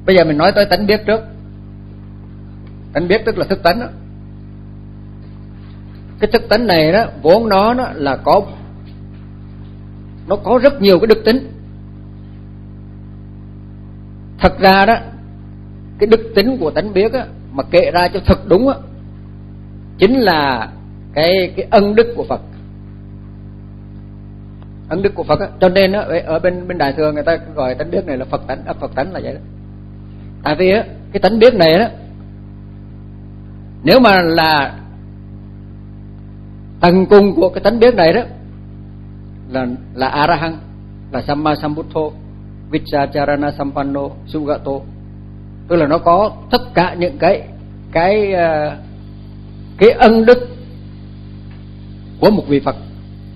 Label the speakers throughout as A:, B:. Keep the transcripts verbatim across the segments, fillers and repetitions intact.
A: Bây giờ mình nói tới tánh biết trước. Tánh biết tức là thức tánh đó. Cái thức tánh này đó vốn nó, nó là có nó có rất nhiều cái đức tính. Thật ra đó, cái đức tính của tánh biết á, mà kể ra cho thật đúng á, chính là cái cái ân đức của Phật. Ân đức của Phật á, cho nên á, ở bên bên Đại Thừa người ta gọi tánh biết này là Phật tánh, Phật tánh là vậy đó. Tại vì á, cái tánh biết này đó, nếu mà là tầng cùng của cái tánh biết này đó là là A-ra-hăng, là Samma Sambuddho, Vichacharana Sampanno, Sugato, tức là nó có tất cả những cái cái cái ân đức của một vị Phật.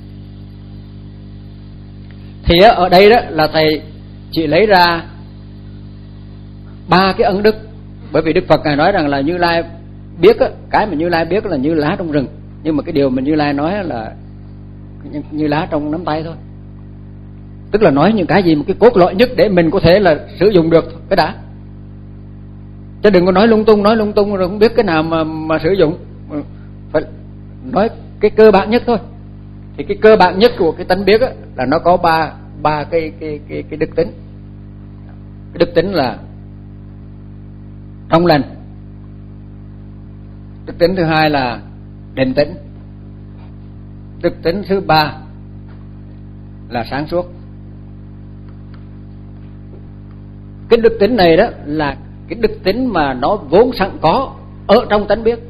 A: Thì ở đây đó là thầy chỉ lấy ra ba cái ân đức, bởi vì Đức Phật ngài nói rằng là Như Lai biết á, cái mà Như Lai biết là như lá trong rừng, nhưng mà cái điều mà Như Lai nói là như lá trong nắm tay thôi. Tức là nói những cái gì một cái cốt lõi nhất để mình có thể là sử dụng được cái đã. Chứ đừng có nói lung tung, nói lung tung rồi không biết cái nào mà mà sử dụng. Phải nói cái cơ bản nhất thôi. Thì cái cơ bản nhất của cái tánh biết á, là nó có ba ba cái cái cái cái đức tính. Cái đức tính là trong lành. Đức tính thứ hai là định tĩnh. Đức tính thứ ba là sáng suốt. Cái đức tính này đó là cái đức tính mà nó vốn sẵn có ở trong tánh biết.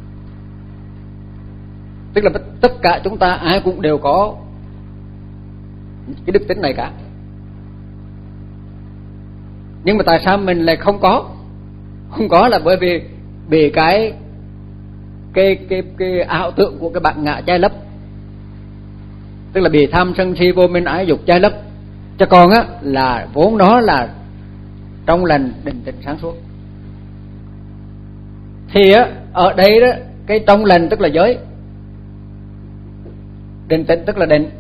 A: Tức là tất cả chúng ta ai cũng đều có cái đức tính này cả. Nhưng mà tại sao mình lại không có? Không có là bởi vì bị cái cái cái cái ảo tưởng của cái bản ngã che lấp. Tức là bị tham sân si vô minh ái dục che lấp. Chứ còn á là vốn nó là trong lành định tĩnh sáng suốt. Thì á ở đây đó, cái trong lành tức là giới, định tĩnh tức là định,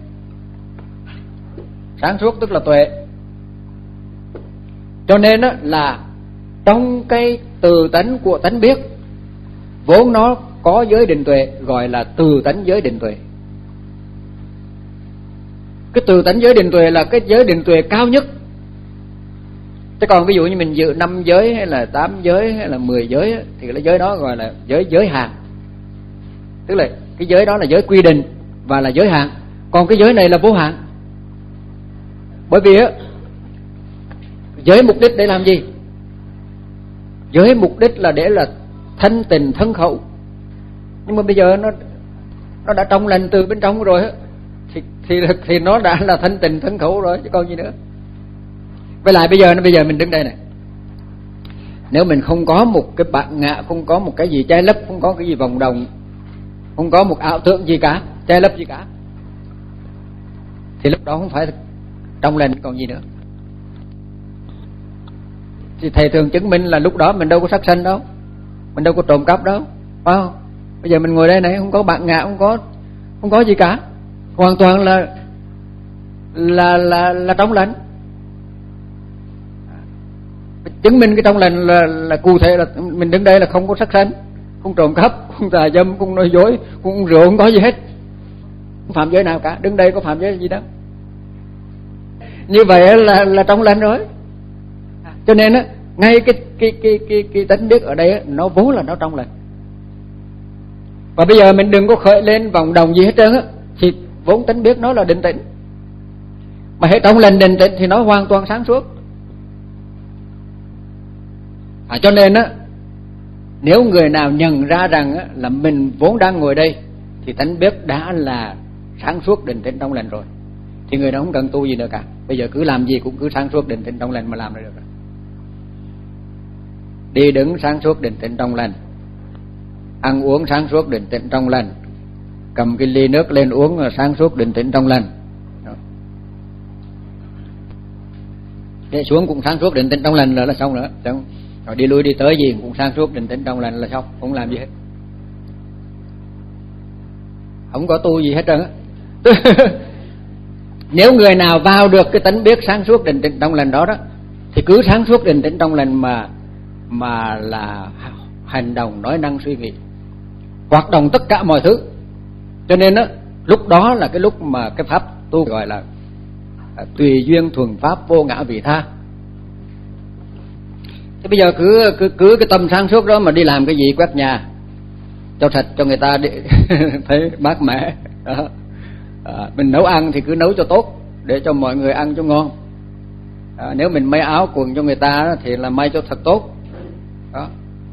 A: sáng suốt tức là tuệ. Cho nên á là trong cái từ tánh của tánh biết vốn nó có giới định tuệ, gọi là từ tánh giới định tuệ. Cái từ tánh giới định tuệ là cái giới định tuệ cao nhất. Chứ còn ví dụ như mình dự năm giới hay là tám giới hay là mười giới thì cái giới đó gọi là giới giới hạn. Tức là cái giới đó là giới quy định và là giới hạn. Còn cái giới này là vô hạn. Bởi vì á, giới mục đích để làm gì? Giới mục đích là để là thanh tình thân khẩu. Nhưng mà bây giờ nó nó đã trong lành từ bên trong rồi á, thì thì thì nó đã là thanh tình thân khẩu rồi chứ còn gì nữa. Với lại bây giờ nó bây giờ mình đứng đây này, nếu mình không có một cái bản ngã, không có một cái gì che lấp, không có cái gì vòng đồng, không có một ảo tưởng gì cả, che lấp gì cả, thì lúc đó không phải trong lành còn gì nữa. Thì thầy thường chứng minh là lúc đó mình đâu có sát sanh đâu, mình đâu có trộm cắp đâu, phải không? Bây giờ mình ngồi đây này không có bản ngã, không có không có gì cả, hoàn toàn là là là là trong lành. Chứng minh cái trong lành là là cụ thể là mình đứng đây là không có sát sanh, không trộm cắp, không tà dâm, không nói dối, không uống rượu, không có gì hết, không phạm giới nào cả. Đứng đây có phạm giới gì đâu. Như vậy là là trong lành rồi. Cho nên á, ngay cái cái cái cái cái tánh biết ở đây á, nó vốn là nó trong lành. Và bây giờ mình đừng có khởi lên vòng đồng gì hết trơn á, thì vốn tánh biết nó là định tĩnh. Mà hết trong lành định tĩnh thì nó hoàn toàn sáng suốt. À, cho nên á, nếu người nào nhận ra rằng á, là mình vốn đang ngồi đây thì tánh biết đã là sáng suốt định tĩnh trong lành rồi, thì người đó không cần tu gì nữa cả. Bây giờ cứ làm gì cũng cứ sáng suốt định tĩnh trong lành mà làm được rồi. Đi đứng sáng suốt định tĩnh trong lành, ăn uống sáng suốt định tĩnh trong lành, cầm cái ly nước lên uống là sáng suốt định tĩnh trong lành, để xuống cũng sáng suốt định tĩnh trong lành là, là xong nữa. Xong rồi đi lui đi tới gì cũng sáng suốt định tĩnh trong lành là xong, không làm gì hết, không có tu gì hết trơn á. Nếu người nào vào được cái tánh biết sáng suốt định tĩnh trong lành đó đó, thì cứ sáng suốt định tĩnh trong lành mà mà là hành động, nói năng, suy nghĩ, hoạt động tất cả mọi thứ. Cho nên á, lúc đó là cái lúc mà cái pháp tu gọi là tùy duyên thuần pháp vô ngã vị tha. Thế bây giờ cứ cứ cứ cái tâm sáng suốt đó mà đi làm cái gì, quét nhà cho sạch cho người ta đi thấy mát mẻ đó. À, mình nấu ăn thì cứ nấu cho tốt để cho mọi người ăn cho ngon. À, nếu mình may áo quần cho người ta thì là may cho thật tốt đó.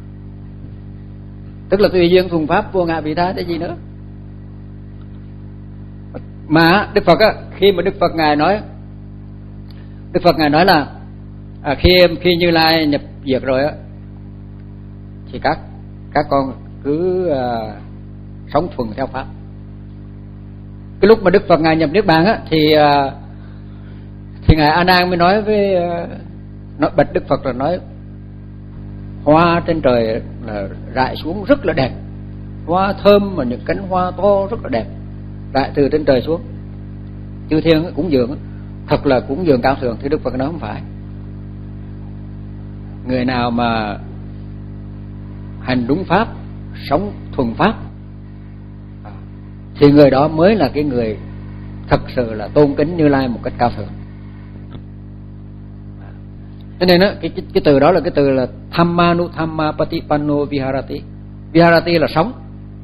A: Tức là tùy duyên thuần pháp vô ngã vị tha, cái gì nữa. Mà Đức Phật á, khi mà Đức Phật ngài nói Đức Phật ngài nói là à, khi khi Như Lai nhập diệt rồi á thì các các con cứ à, sống thuần theo pháp. Cái lúc mà Đức Phật ngài nhập niết bàn á thì à, thì ngài A Nan mới nói với à, nói bạch Đức Phật là nói hoa trên trời là rải xuống rất là đẹp, hoa thơm mà những cánh hoa to rất là đẹp rải từ trên trời xuống. Chư thiên cúng dường thật là cúng dường cao thượng. Thì Đức Phật nói không phải. Người nào mà hành đúng pháp, sống thuần pháp thì người đó mới là cái người thật sự là tôn kính Như Lai một cách cao thượng. Cho nên đó, cái, cái, cái từ đó là cái từ là Dhammanu Dhamma Patipanno Viharati. Viharati là sống,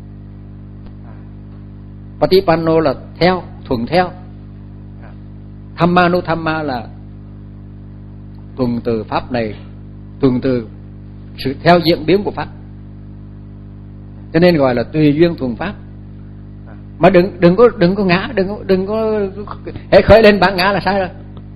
A: Patipanno là theo, thuần theo. Dhammanu Dhamma là tuần từ pháp này, tuần từ sự theo diễn biến của pháp. Cho nên gọi là tùy duyên thuần pháp. Mà đừng đừng có đừng có ngã, đừng có đừng có hễ khởi lên bản ngã là sai rồi.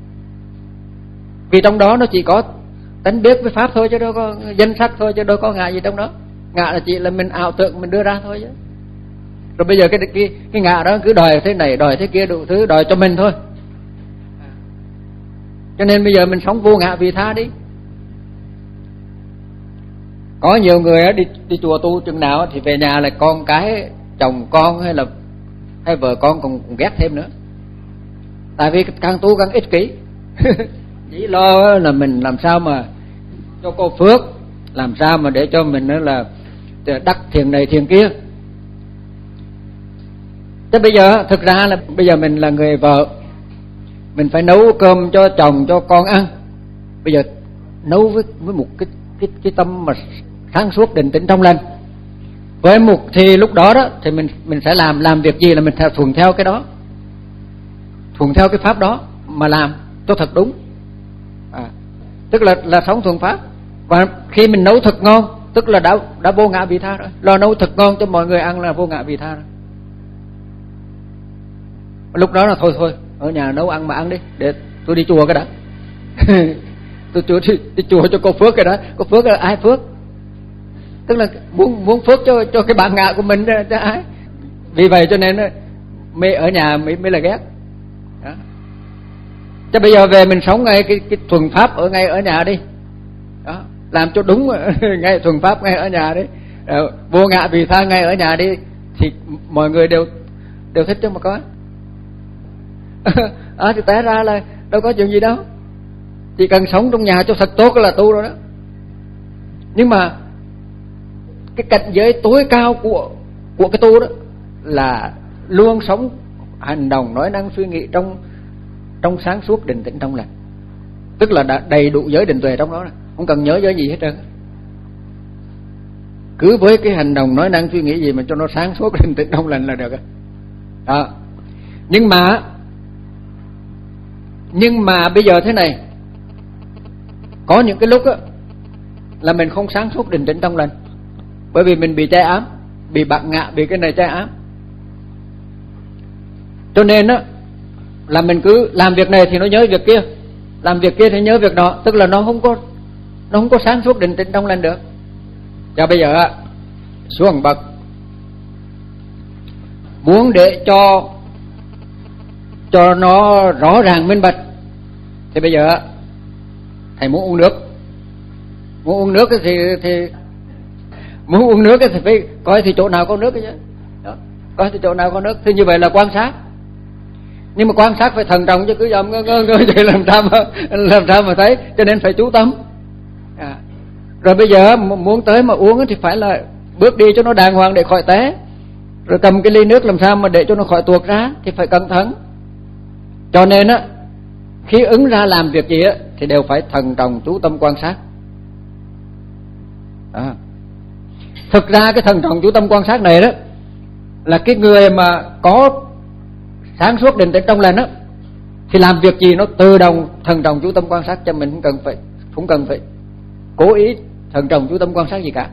A: Vì trong đó nó chỉ có tánh biết với pháp thôi, chứ đâu có danh sắc thôi, chứ đâu có ngã gì trong đó. Ngã là chỉ là mình ảo tưởng mình đưa ra thôi chứ. Rồi bây giờ cái cái cái ngã đó cứ đòi thế này, đòi thế kia đủ thứ, đòi cho mình thôi. Cho nên bây giờ mình sống vô ngã vị tha đi. Có nhiều người đi đi chùa tu chừng nào thì về nhà là con cái, chồng con hay là hay vợ con còn, còn ghét thêm nữa. Tại vì càng tu càng ích kỷ. Chỉ lo là mình làm sao mà cho cô phước, làm sao mà để cho mình là đắc thiền này thiền kia. Thế bây giờ thực ra là bây giờ mình là người vợ, mình phải nấu cơm cho chồng cho con ăn. Bây giờ nấu với với một cái cái cái tâm mà sáng suốt định tĩnh trong lành. Với một thì lúc đó đó thì mình mình sẽ làm làm việc gì là mình theo thuần theo cái đó, thuần theo cái pháp đó mà làm cho thật đúng. À, tức là là sống thuần pháp. Và khi mình nấu thật ngon tức là đã đã vô ngã vị tha rồi. Lo nấu thật ngon cho mọi người ăn là vô ngã vị tha rồi. Lúc đó là thôi thôi ở nhà nấu ăn mà ăn đi, để tôi đi chùa cái đã. tôi chùa đi, đi chùa cho cô phước cái đó. Cô phước là ai phước? Tức là muốn muốn phước cho cho cái bản ngã của mình cho ai. Vì vậy cho nên mới ở nhà mới mới là ghét. Đó. Chứ bây giờ về mình sống ngay cái cái thuần pháp ở ngay ở nhà đi. Đó, làm cho đúng ngay thuần pháp ngay ở nhà đi. Rồi, vô ngã vị tha ngay ở nhà đi thì mọi người đều đều thích chứ mà có. À, thì té ra là đâu có chuyện gì đâu. Chỉ cần sống trong nhà cho thật tốt là tu rồi đó. Nhưng mà cái cảnh giới tối cao của của cái tu đó là luôn sống hành động nói năng suy nghĩ trong trong sáng suốt định tĩnh trong lành. Tức là đã đầy đủ giới định tuệ trong đó, không cần nhớ giới gì hết trơn. Cứ với cái hành động nói năng suy nghĩ gì mà cho nó sáng suốt định tĩnh trong lành là được. Đó. Nhưng mà nhưng mà bây giờ thế này, có những cái lúc á là mình không sáng suốt định tĩnh trong lành, bởi vì mình bị che ám, bị bạn ngạ, bị cái này che ám. Cho nên á là mình cứ làm việc này thì nó nhớ việc kia, làm việc kia thì nhớ việc đó, tức là nó không có nó không có sáng suốt định tĩnh trong lành được. Và bây giờ á xuống bậc, muốn để cho cho nó rõ ràng minh bạch thì bây giờ thầy muốn uống nước, muốn uống nước thì thì muốn uống nước thì phải coi thì chỗ nào có nước chứ. Đó, coi thì chỗ nào có nước thì như vậy là quan sát. Nhưng mà quan sát phải thận trọng chứ cứ dòm ngơ ngơ ngơ vậy làm sao mà làm sao mà thấy, cho nên phải chú tâm. À. Rồi bây giờ muốn tới mà uống thì phải là bước đi cho nó đàng hoàng để khỏi té. Rồi cầm cái ly nước làm sao mà để cho nó khỏi tuột ra thì phải cẩn thận. Cho nên á, khi ứng ra làm việc gì á thì đều phải thận trọng chú tâm quan sát. À. Thực ra cái thận trọng chú tâm quan sát này đó là cái người mà có sáng suốt định tĩnh trong lành á thì làm việc gì nó tự động thận trọng chú tâm quan sát, cho mình không cần phải không cần phải cố ý thận trọng chú tâm quan sát gì cả.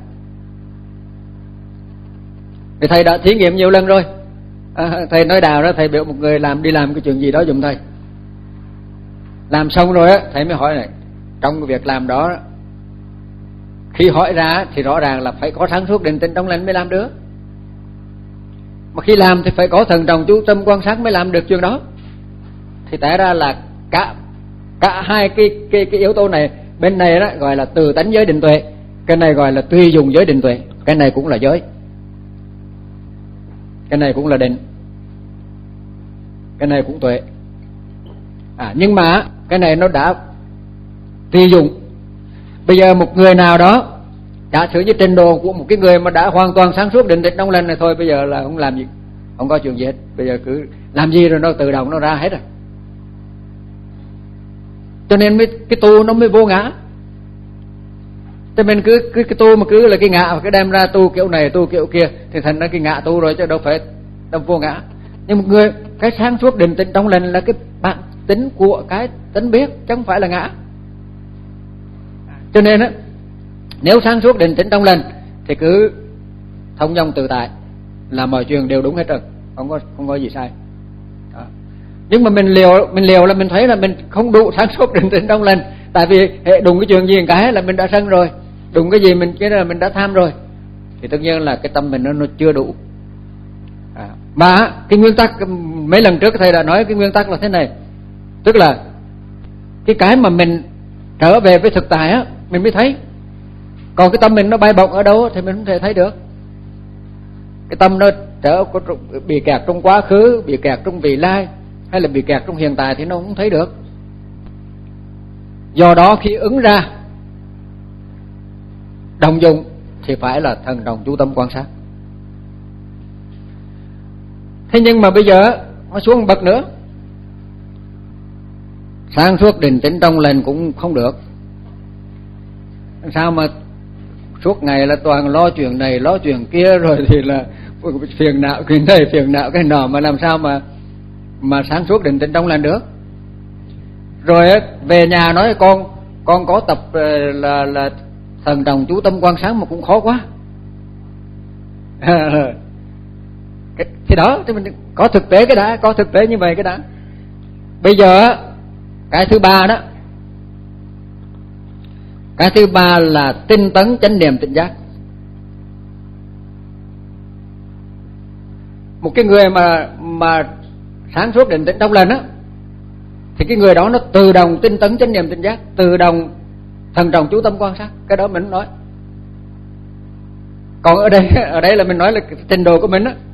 A: Thì thầy đã thí nghiệm nhiều lần rồi. À, thầy nói đào đó, thầy biểu một người làm đi làm cái chuyện gì đó giùm thầy. Làm xong rồi á, thầy mới hỏi này, trong cái việc làm đó, khi hỏi ra thì rõ ràng là phải có sáng suốt định tĩnh trong lành mới làm được. Mà khi làm thì phải có thần trọng chú tâm quan sát mới làm được chuyện đó. Thì tại ra là cả cả hai cái cái cái yếu tố này, bên này đó gọi là từ tánh giới định tuệ, cái này gọi là tùy dùng giới định tuệ, cái này cũng là giới, cái này cũng là định, cái này cũng tuệ. À, nhưng mà cái này nó đã tùy dùng. Bây giờ một người nào đó giả sử như trình độ của một cái người mà đã hoàn toàn sáng suốt định tĩnh trong lành này thôi, bây giờ là không làm gì, không có chuyện gì hết, bây giờ cứ làm gì rồi nó tự động nó ra hết rồi. Cho nên mới, cái tu nó mới vô ngã. Cho mình cứ, cứ cái tu mà cứ là cái ngã, cái đem ra tu kiểu này tu kiểu kia thì thành ra cái ngã tu rồi, chứ đâu phải đâu vô ngã. Nhưng một người cái sáng suốt định tĩnh trong lành là cái bản tính của cái tính biết, chứ không phải là ngã. Cho nên á, nếu sáng suốt định tĩnh trong lành thì cứ thông dong tự tại là mọi chuyện đều đúng hết rồi, không có không có gì sai. Đó. Nhưng mà mình liều mình liều là mình thấy là mình không đủ sáng suốt định tĩnh trong lành, tại vì hệ đụng cái chuyện gì một cái là mình đã sân rồi, đụng cái gì mình cái là mình đã tham rồi, thì tất nhiên là cái tâm mình nó, nó chưa đủ. À, mà cái nguyên tắc mấy lần trước thầy đã nói cái nguyên tắc là thế này, tức là cái cái mà mình trở về với thực tại á mình mới thấy. Còn cái tâm mình nó bay bổng ở đâu thì mình không thể thấy được. Cái tâm nó trở bị kẹt trong quá khứ, bị kẹt trong vị lai, hay là bị kẹt trong hiện tại thì nó không thấy được. Do đó khi ứng ra đồng dụng thì phải là thần đồng chú tâm quan sát. Thế nhưng mà bây giờ nó xuống bậc nữa, sáng suốt định tĩnh trong lành cũng không được. Sao mà suốt ngày là toàn lo chuyện này lo chuyện kia, rồi thì là phiền não cái này phiền não cái nọ, mà làm sao mà mà sáng suốt định tĩnh trong lành được. Rồi về nhà nói con con có tập là là thần đồng chú tâm quan sát mà cũng khó quá. Thì đó thì mình có thực tế cái đã, có thực tế như vậy cái đã. Bây giờ cái thứ ba đó, cái thứ ba là tinh tấn chánh niệm tỉnh giác. Một cái người mà mà sáng suốt định tĩnh trong lành á thì cái người đó nó tự động tinh tấn chánh niệm tỉnh giác, tự động thần trọng chú tâm quan sát, cái đó mình nói. Còn ở đây ở đây là mình nói là trình độ của mình á.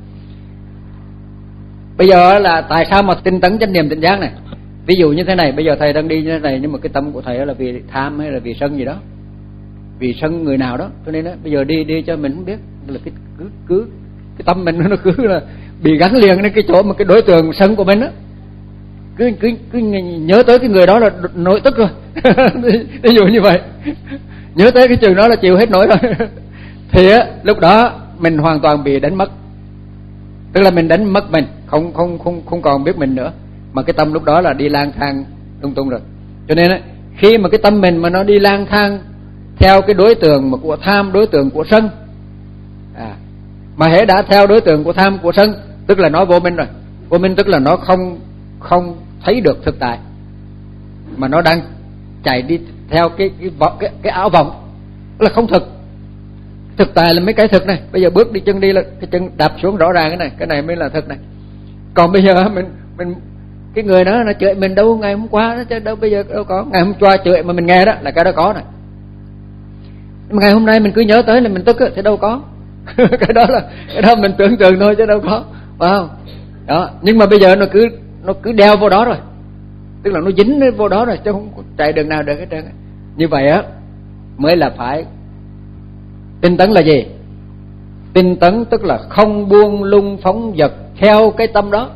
A: Bây giờ là tại sao mà tinh tấn chánh niệm tỉnh giác này? Ví dụ như thế này, bây giờ thầy đang đi như thế này, nhưng mà cái tâm của thầy là vì tham hay là vì sân gì đó, vì sân người nào đó, cho nên đó, bây giờ đi đi cho mình không biết là cái cứ cứ cái tâm mình nó cứ là bị gắn liền đến cái chỗ mà cái đối tượng sân của mình đó, cứ cứ cứ nhớ tới cái người đó là nổi tức rồi. Ví dụ như vậy, nhớ tới cái chừng đó là chịu hết nổi rồi. Thì á, lúc đó mình hoàn toàn bị đánh mất, tức là mình đánh mất mình, không không không không còn biết mình nữa, mà cái tâm lúc đó là đi lang thang lung tung rồi. Cho nên á, khi mà cái tâm mình mà nó đi lang thang theo cái đối tượng mà của tham, đối tượng của sân, à, mà hễ đã theo đối tượng của tham của sân, tức là nó vô minh rồi. Vô minh tức là nó không không thấy được thực tại, mà nó đang chạy đi theo cái cái cái, cái ảo vọng, là không thực. Thực tại là mấy cái thực này, bây giờ bước đi chân đi là cái chân đạp xuống rõ ràng cái này, cái này mới là thực này. Còn bây giờ mình mình cái người đó nó chửi mình đâu ngày hôm qua đó, chứ đâu bây giờ đâu có. Ngày hôm qua chửi mà mình nghe đó là cái đó có này. Nhưng mà ngày hôm nay mình cứ nhớ tới là mình tức á, thì đâu có. Cái đó là cái đó mình tưởng tượng thôi chứ đâu có, phải không? Đó, nhưng mà bây giờ nó cứ nó cứ đeo vô đó rồi, tức là nó dính vô đó rồi chứ không chạy đường nào được hết trơn. Như vậy á mới là phải tinh tấn. Là gì? Tinh tấn tức là không buông lung phóng dật theo cái tâm đó.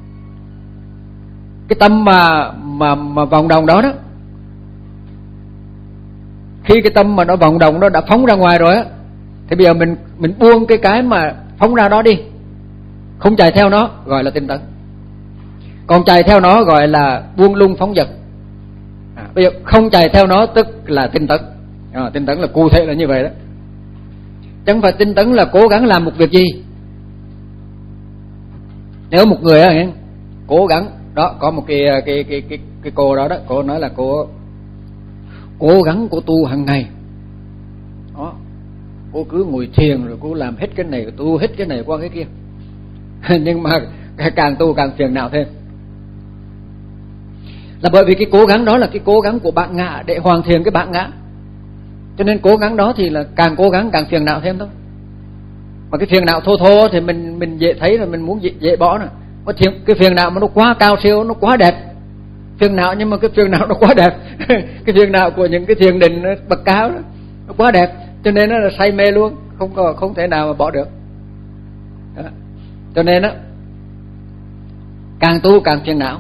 A: Cái tâm mà mà mà vòng đồng đó đó, khi cái tâm mà nó vòng đồng nó đã phóng ra ngoài rồi á, thì bây giờ mình mình buông cái cái mà phóng ra đó đi, không chạy theo nó, gọi là tinh tấn. Còn chạy theo nó gọi là buông lung phóng dật. À, bây giờ không chạy theo nó tức là tinh tấn. À, tinh tấn là cụ thể là như vậy đó. Chẳng phải tinh tấn là cố gắng làm một việc gì. Nếu một người á, cố gắng đó, có một cái cái cái cái cái cô đó đó, cô nói là cô cố gắng cô tu hàng ngày. Đó, cô cứ ngồi thiền rồi cô làm hết cái này, tu hết cái này qua cái kia. Nhưng mà càng tu càng phiền não thêm. Là bởi vì cái cố gắng đó là cái cố gắng của bạn ngã để hoàn thiện cái bạn ngã. Cho nên cố gắng đó thì là càng cố gắng càng phiền não thêm thôi. Mà cái phiền não thô thô thì mình mình dễ thấy rồi, mình muốn dễ, dễ bỏ nè. Có thiền, cái phiền não mà nó quá cao siêu, nó quá đẹp. Phiền não nhưng mà cái phiền não nó quá đẹp. Cái phiền não của những cái thiền định bậc cao đó, nó quá đẹp, cho nên nó là say mê luôn, không có không thể nào mà bỏ được. Đó. Cho nên á, càng tu càng phiền não.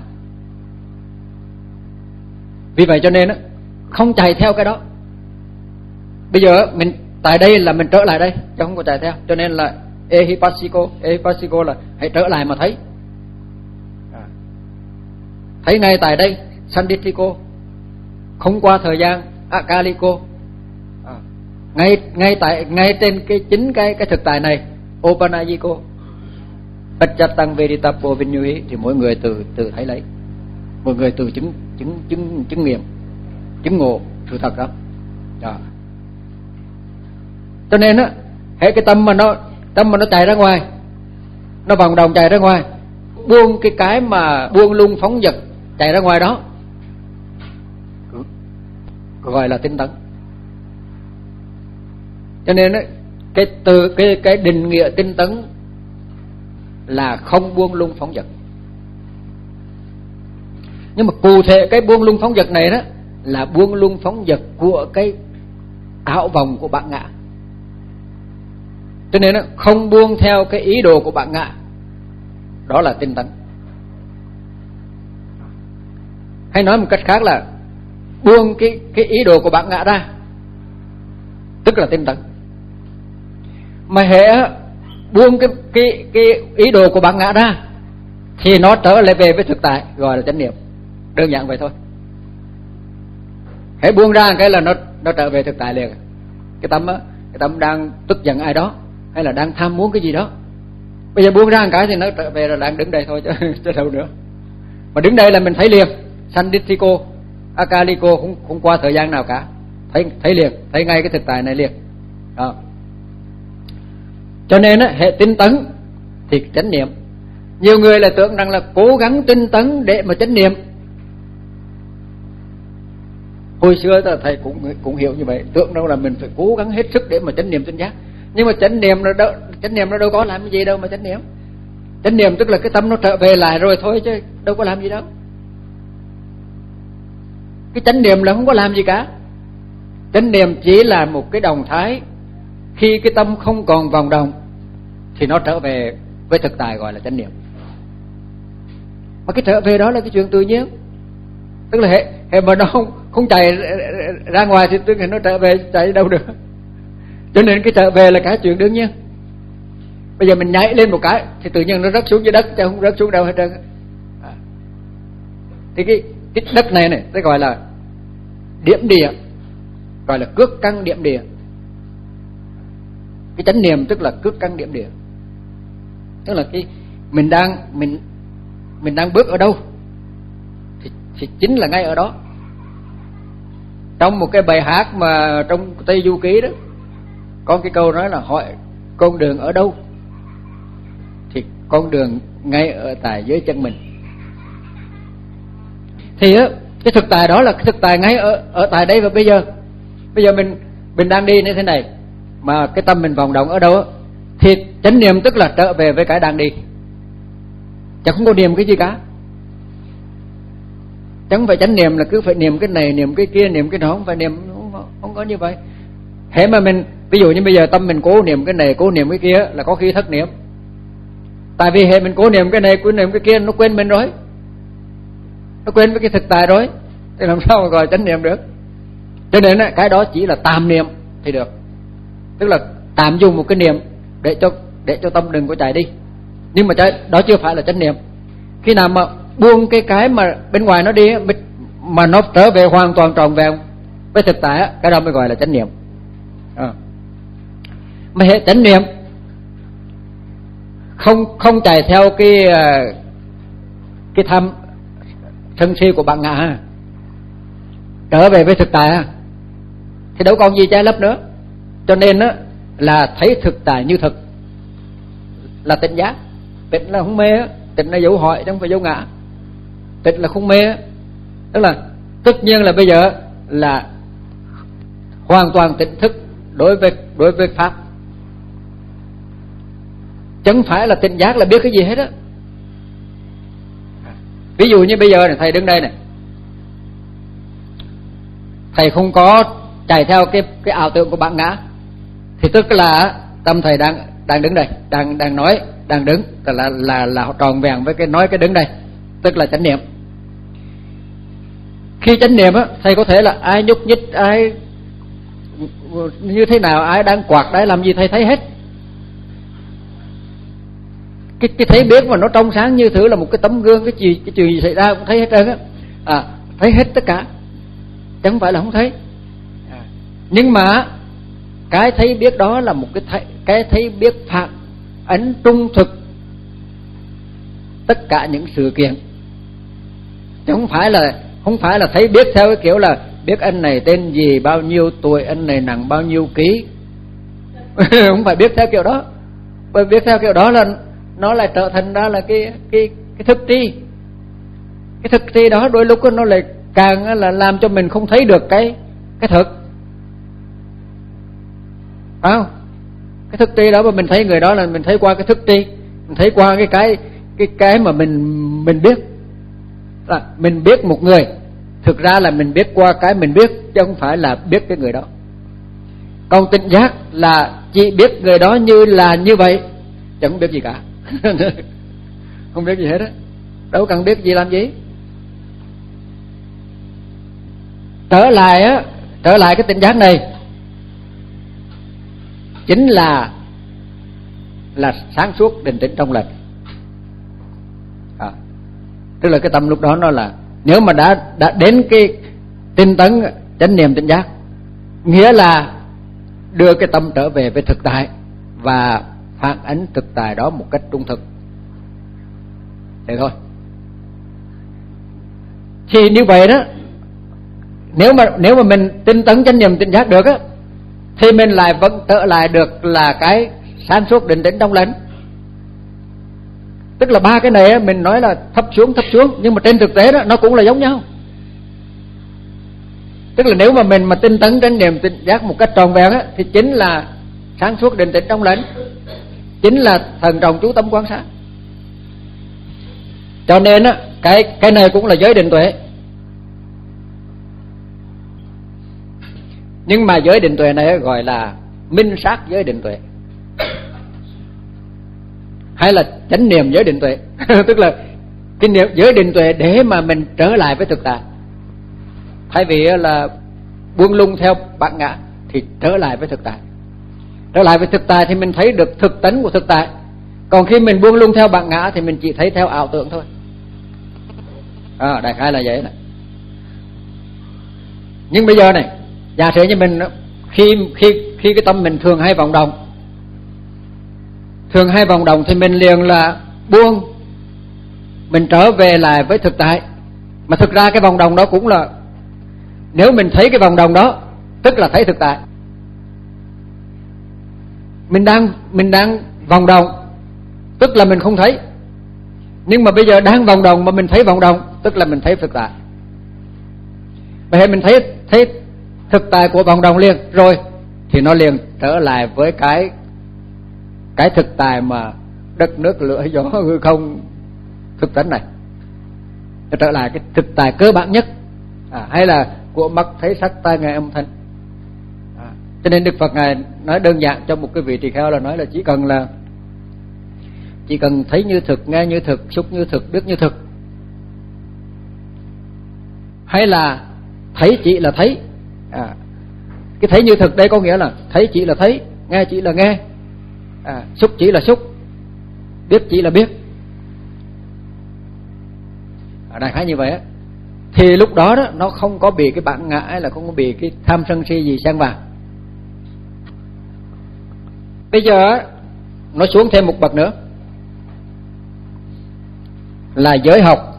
A: Vì vậy cho nên á, không chạy theo cái đó. Bây giờ mình tại đây là mình trở lại đây, chứ không có chạy theo. Cho nên là ehipassiko, ehipassiko là hãy trở lại mà thấy. Thấy ngay tại đây, sandithiko, không qua thời gian, akaliko. À, ngay ngay tại ngay trên cái chính cái cái thực tại này, opanayiko, pacchatang veditapo vinyuhi, thì mỗi người từ từ thấy lấy, mỗi người từ chứng chứng chứng chứng nghiệm, chứng ngộ sự thật đó. Đó. Cho nên á, hễ cái tâm mà nó tâm mà nó chạy ra ngoài, nó vòng đồng chạy ra ngoài, buông cái cái mà buông lung phóng dật chạy ra ngoài đó, gọi là tinh tấn. Cho nên á, cái từ cái cái định nghĩa tinh tấn là không buông lung phóng dật. Nhưng mà cụ thể cái buông lung phóng dật này đó là buông lung phóng dật của cái ảo vọng của bạn ngã. Cho nên đó, không buông theo cái ý đồ của bạn ngã, đó là tinh tấn. Hay nói một cách khác là buông cái cái ý đồ của bạn ngã ra, tức là tinh tấn. Mà hễ buông cái cái cái ý đồ của bạn ngã ra thì nó trở lại về với thực tại, gọi là chánh niệm. Đơn giản vậy thôi. Hễ buông ra cái là nó nó trở về thực tại liền. Cái tâm á, cái tâm đang tức giận ai đó hay là đang tham muốn cái gì đó, bây giờ buông ra một cái thì nó trở về là đang đứng đây thôi chứ, chứ đâu nữa. Mà đứng đây là mình thấy liền, sandithiko, akaliko, không không qua thời gian nào cả, thấy thấy liền, thấy ngay cái thực tại này liền. Đó. Cho nên á, hệ tinh tấn thì chánh niệm. Nhiều người là tưởng rằng là cố gắng tinh tấn để mà chánh niệm. Hồi xưa ta thầy cũng cũng hiểu như vậy, tưởng đâu là mình phải cố gắng hết sức để mà chánh niệm tinh giác. Nhưng mà chánh niệm nó đâu, chánh niệm nó đâu có làm cái gì đâu mà chánh niệm. Chánh niệm tức là cái tâm nó trở về lại rồi thôi chứ đâu có làm gì đâu. Cái chánh niệm là không có làm gì cả. Chánh niệm chỉ là một cái động thái, khi cái tâm không còn vòng đồng thì nó trở về với thực tại, gọi là chánh niệm. Mà cái trở về đó là cái chuyện tự nhiên. Tức là hệ, hệ mà nó không, không chạy ra ngoài thì tức là nó trở về chạy đâu được. Cho nên cái trở về là cái chuyện đương nhiên. Bây giờ mình nhảy lên một cái thì tự nhiên nó rớt xuống dưới đất, chứ không rớt xuống đâu hết trơn. À. Thì cái, cái đất này này nó gọi là điểm địa, gọi là cước căn điểm địa. Cái chánh niệm tức là cước căn điểm địa, tức là cái mình đang mình mình đang bước ở đâu thì, thì chính là ngay ở đó. Trong một cái bài hát mà trong Tây Du Ký đó có cái câu nói là hỏi con đường ở đâu, thì con đường ngay ở tại dưới chân mình. Thì á, cái thực tại đó là cái thực tại ngay ở ở tại đây và bây giờ. Bây giờ mình mình đang đi như thế này mà cái tâm mình vòng động ở đâu á, thì chánh niệm tức là trở về với cái đang đi, chẳng không có niệm cái gì cả. Chẳng phải chánh niệm là cứ phải niệm cái này niệm cái kia niệm cái đó, không phải niệm, không có, không có như vậy. Hễ mà mình ví dụ như bây giờ tâm mình cố niệm cái này cố niệm cái kia là có khi thất niệm. Tại vì hệ mình cố niệm cái này cố niệm cái kia nó quên mình rồi, nó quên với cái thực tại rồi, thì làm sao mà gọi chánh niệm được. Cho nên cái đó chỉ là tạm niệm thì được, tức là tạm dùng một cái niệm để cho để cho tâm đừng có chạy đi, nhưng mà đó chưa phải là chánh niệm. Khi nào mà buông cái cái mà bên ngoài nó đi mà nó trở về hoàn toàn tròn vẹn với thực tại, cái đó mới gọi là chánh niệm. À. Mà hệ chánh niệm không không chạy theo cái cái tham sân si của bạn ngã, trở về với thực tại thì đâu còn gì che lấp nữa. Cho nên á là thấy thực tại như thực là tịnh giác. Tịnh là không mê, tịnh là dấu hỏi chứ không phải dấu ngã. Tịnh là không mê, tức là tất nhiên là bây giờ là hoàn toàn tỉnh thức đối với đối với pháp, chẳng phải là tịnh giác là biết cái gì hết á. Ví dụ như bây giờ này, thầy đứng đây này, thầy không có chạy theo cái cái ảo tưởng của bạn ngã, thì tức là tâm thầy đang đang đứng đây, đang đang nói, đang đứng, tức là là là tròn vẹn với cái nói cái đứng đây, tức là chánh niệm. Khi chánh niệm á, thầy có thể là ai nhúc nhích, ai như thế nào, ai đang quạt, ai làm gì thầy thấy hết. Cái cái thấy biết mà nó trong sáng như thử là một cái tấm gương, cái gì cái chuyện gì xảy ra cũng thấy hết trơn á. À, thấy hết tất cả, chẳng phải là không thấy. À, nhưng mà cái thấy biết đó là một cái thấy, cái thấy biết phản ánh trung thực tất cả những sự kiện, chứ không phải là không phải là thấy biết theo cái kiểu là biết anh này tên gì, bao nhiêu tuổi, anh này nặng bao nhiêu ký. Không phải biết theo kiểu đó, bởi biết theo kiểu đó là nó lại trở thành ra là cái cái cái thức tri. Cái thức tri đó đôi lúc nó lại càng là làm cho mình không thấy được cái cái thực, phải không? Cái thức tri đó mà mình thấy người đó là mình thấy qua cái thức tri, mình thấy qua cái cái cái cái mà mình mình biết. À, mình biết một người, thực ra là mình biết qua cái mình biết, chứ không phải là biết cái người đó. Còn tịnh giác là chỉ biết người đó như là như vậy, chẳng biết gì cả. Không biết gì hết á, đâu cần biết gì làm gì. Trở lại á, trở lại cái tịnh giác này chính là là sáng suốt, định tĩnh, trong lành. À, tức là cái tâm lúc đó nó là, nếu mà đã đã đến cái tinh tấn chánh niệm tịnh giác, nghĩa là đưa cái tâm trở về với thực tại và phản ánh thực tại đó một cách trung thực. Thế thôi. Thì như vậy đó, nếu mà nếu mà mình tinh tấn chánh niệm tịnh giác được á, thì mình lại vẫn trở lại được là cái sáng suốt, định tĩnh, trong lành. Tức là ba cái này mình nói là thấp xuống thấp xuống, nhưng mà trên thực tế đó nó cũng là giống nhau. Tức là nếu mà mình mà tinh tấn chánh niệm tịnh giác một cách tròn vẹn á, thì chính là sáng suốt, định tĩnh, trong lành, chính là thần trọng chú tâm quan sát. Cho nên á, cái cái này cũng là giới định tuệ. Nhưng mà giới định tuệ này gọi là minh sát giới định tuệ, hay là chánh niệm giới định tuệ. Tức là cái niệm giới định tuệ để mà mình trở lại với thực tại, thay vì là buông lung theo bản ngã thì trở lại với thực tại. Trở lại với thực tại thì mình thấy được thực tánh của thực tại. Còn khi mình buông lung theo bản ngã thì mình chỉ thấy theo ảo tưởng thôi. À, đại khái là vậy này. Nhưng bây giờ này, giả sử như mình khi khi khi cái tâm mình thường hay vọng động, thường hay vọng động thì mình liền là buông, mình trở về lại với thực tại. Mà thực ra cái vọng động đó cũng là, nếu mình thấy cái vọng động đó tức là thấy thực tại. Mình đang mình đang vọng động tức là mình không thấy, nhưng mà bây giờ đang vọng động mà mình thấy vọng động tức là mình thấy thực tại. Vậy mình thấy thấy thực tại của vọng động liền rồi thì nó liền trở lại với cái cái thực tại mà đất nước lửa gió hư không thực tánh này. trở lại cái thực tại cơ bản nhất, à, hay là của mắt thấy sắc tai nghe âm thanh. À, cho nên Đức Phật ngài nói đơn giản cho một cái vị tỳ kheo là nói là chỉ cần là chỉ cần thấy như thực, nghe như thực, xúc như thực, biết như thực, hay là thấy chỉ là thấy. À, cái thấy như thực đây có nghĩa là thấy chỉ là thấy, nghe chỉ là nghe, à, xúc chỉ là xúc, biết chỉ là biết. À, đại khái như vậy á, thì lúc đó đó nó không có bị cái bản ngã hay là không có bị cái tham sân si gì xen vào. Bây giờ nó xuống thêm một bậc nữa là giới học,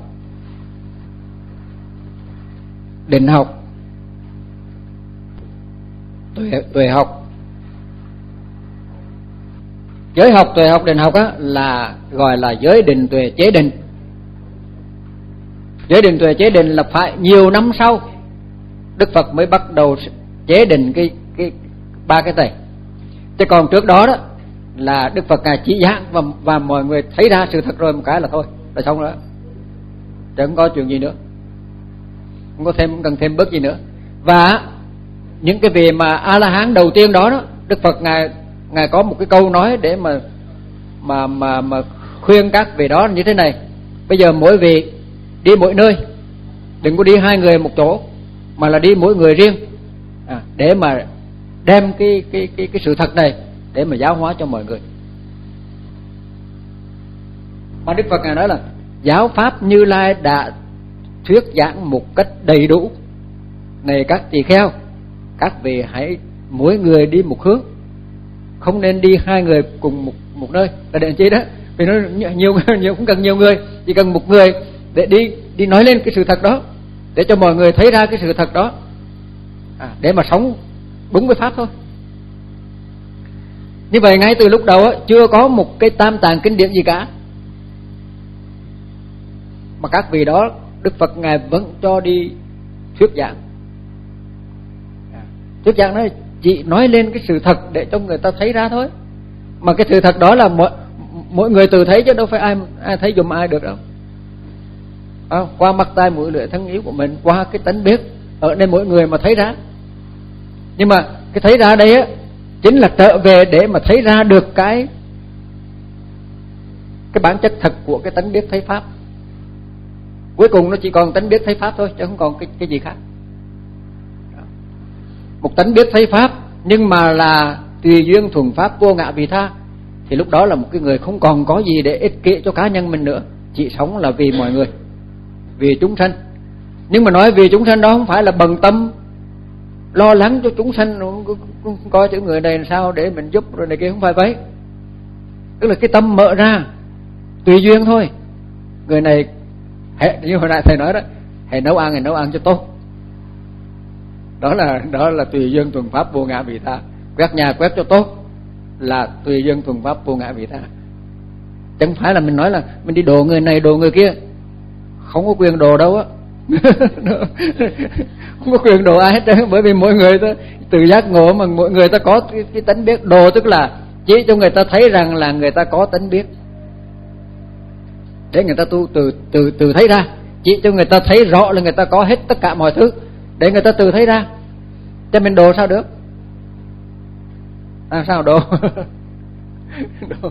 A: định học, tuệ, tuệ học. Giới học, tuệ học, định học á là gọi là giới định tuệ chế định. Giới định tuệ chế định là phải nhiều năm sau Đức Phật mới bắt đầu chế định cái cái ba cái này. Chứ còn trước đó đó là Đức Phật ngài chỉ giảng và và mọi người thấy ra sự thật rồi một cái là thôi, là xong rồi, chứ không có chuyện gì nữa, không có thêm, không cần thêm bước gì nữa. Và những cái vị mà A La Hán đầu tiên đó đó, Đức Phật ngài ngài có một cái câu nói để mà mà mà mà khuyên các vị đó như thế này: bây giờ mỗi vị đi mỗi nơi, đừng có đi hai người một chỗ, mà là đi mỗi người riêng, à, để mà đem cái cái cái cái sự thật này để mà giáo hóa cho mọi người. Mà Đức Phật ngài nói là giáo pháp Như Lai đã thuyết giảng một cách đầy đủ. Này các tỳ kheo, các vị hãy mỗi người đi một hướng, không nên đi hai người cùng một một nơi. Là để chi đó? Vì nó nhiều nhiều cũng cần nhiều người, chỉ cần một người để đi đi nói lên cái sự thật đó, để cho mọi người thấy ra cái sự thật đó, à, để mà sống đúng với pháp thôi. Như vậy ngay từ lúc đầu á, chưa có một cái tam tạng kinh điển gì cả, mà các vị đó Đức Phật ngài vẫn cho đi thuyết giảng. À, thuyết giảng nói chỉ nói lên cái sự thật để cho người ta thấy ra thôi, mà cái sự thật đó là mỗi mỗi người tự thấy chứ đâu phải ai ai thấy giùm ai được đâu. À, qua mắt tai mũi lưỡi thân ý của mình, qua cái tánh biết ở đây mỗi người mà thấy ra. Nhưng mà cái thấy ra đây á chính là trở về để mà thấy ra được cái cái bản chất thật của cái tánh biết thấy pháp. Cuối cùng nó chỉ còn tánh biết thấy pháp thôi, chứ không còn cái cái gì khác. Một tánh biết thấy pháp nhưng mà là tùy duyên thuần pháp vô ngã vị tha, thì lúc đó là một cái người không còn có gì để ích kỷ cho cá nhân mình nữa, chỉ sống là vì mọi người, vì chúng sanh. Nhưng mà nói vì chúng sanh đó không phải là bận tâm lo lắng cho chúng sanh, coi chữ người này làm sao để mình giúp rồi này kia, không phải vậy. Tức là cái tâm mở ra tùy duyên thôi. Người này như hồi nãy thầy nói đó, hãy nấu ăn, hãy nấu ăn cho tốt, đó là đó là tùy duyên thuần pháp vô ngã vị tha. Quét nhà quét cho tốt là tùy duyên thuần pháp vô ngã vị tha. Chẳng phải là mình nói là mình đi đồ người này đồ người kia, không có quyền đồ đâu á. Không có quyền đồ ai hết trơn, bởi vì mỗi người ta tự giác ngộ, mà mỗi người ta có cái, cái tánh biết. Đồ tức là chỉ cho người ta thấy rằng là người ta có tánh biết, để người ta tu từ từ từ thấy ra, chỉ cho người ta thấy rõ là người ta có hết tất cả mọi thứ, để người ta tự thấy ra. Cho mình đồ sao được? À sao đồ? Đồ.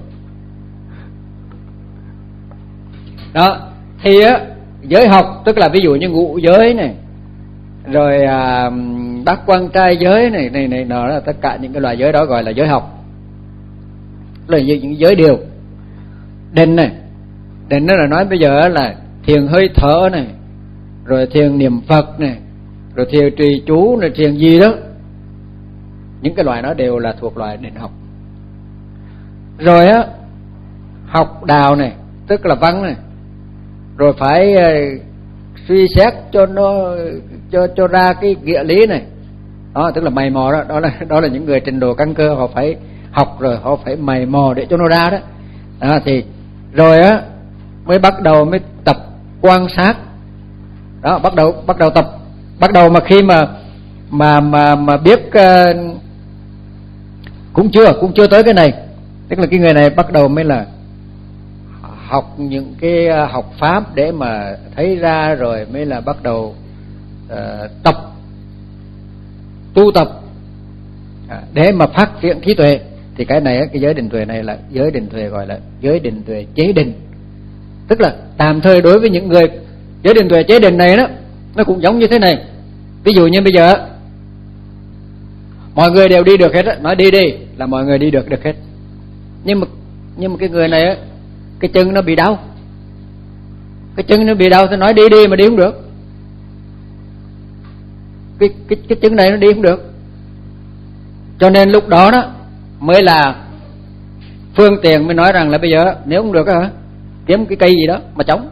A: Đó thì á, giới học tức là ví dụ như ngũ giới này, rồi à, bát quan trai giới này này này nọ, là tất cả những cái loại giới đó gọi là giới học, là những giới điều. Định này, định đó là nói bây giờ là thiền hơi thở này, rồi thiền niệm Phật này, rồi thiền trì chú này, thiền gì đó, những cái loại đó đều là thuộc loại định học. Rồi á, học đạo này tức là văn này, rồi phải uh, suy xét cho nó cho cho ra cái nghĩa lý này, đó tức là mày mò đó, đó là đó là những người trình độ căn cơ, họ phải học rồi họ phải mày mò để cho nó ra đó. Đó thì rồi á mới bắt đầu mới tập quan sát. Đó, bắt đầu bắt đầu tập, bắt đầu mà khi mà mà mà mà biết uh, cũng chưa cũng chưa tới cái này, tức là cái người này bắt đầu mới là học những cái học pháp để mà thấy ra rồi mới là bắt đầu uh, tập tu tập à, để mà phát triển trí tuệ, thì cái này cái giới định tuệ này là giới định tuệ gọi là giới định tuệ chế định. Tức là tạm thời đối với những người giới định tuệ chế định này đó, nó cũng giống như thế này. Ví dụ như bây giờ mọi người đều đi được hết á, nói đi đi là mọi người đi được được hết. Nhưng mà nhưng mà cái người này á, cái chân nó bị đau, cái chân nó bị đau thì nói đi đi mà đi không được. Cái cái cái chân này nó đi không được. Cho nên lúc đó đó mới là phương tiện mới nói rằng là bây giờ nếu không được hả, kiếm cái cây gì đó mà chống.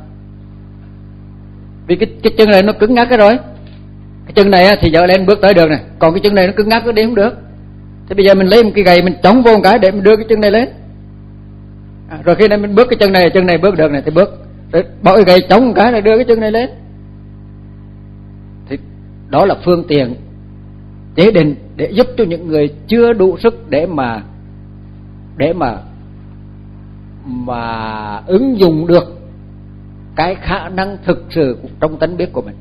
A: Vì cái cái chân này nó cứng ngắc cái rồi. Cái chân này thì dở lên bước tới được này, còn cái chân này nó cứng ngắc nó đi không được. Thì bây giờ mình lấy một cái gậy mình chống vô một cái để mình đưa cái chân này lên. À, rồi khi này mình bước cái chân này, chân này bước được này thì bước. Rồi bỏ cái gậy chống một cái này đưa cái chân này lên. Thì đó là phương tiện chế định để giúp cho những người chưa đủ sức để mà để mà mà ứng dụng được cái khả năng thực sự trong tánh biết của mình.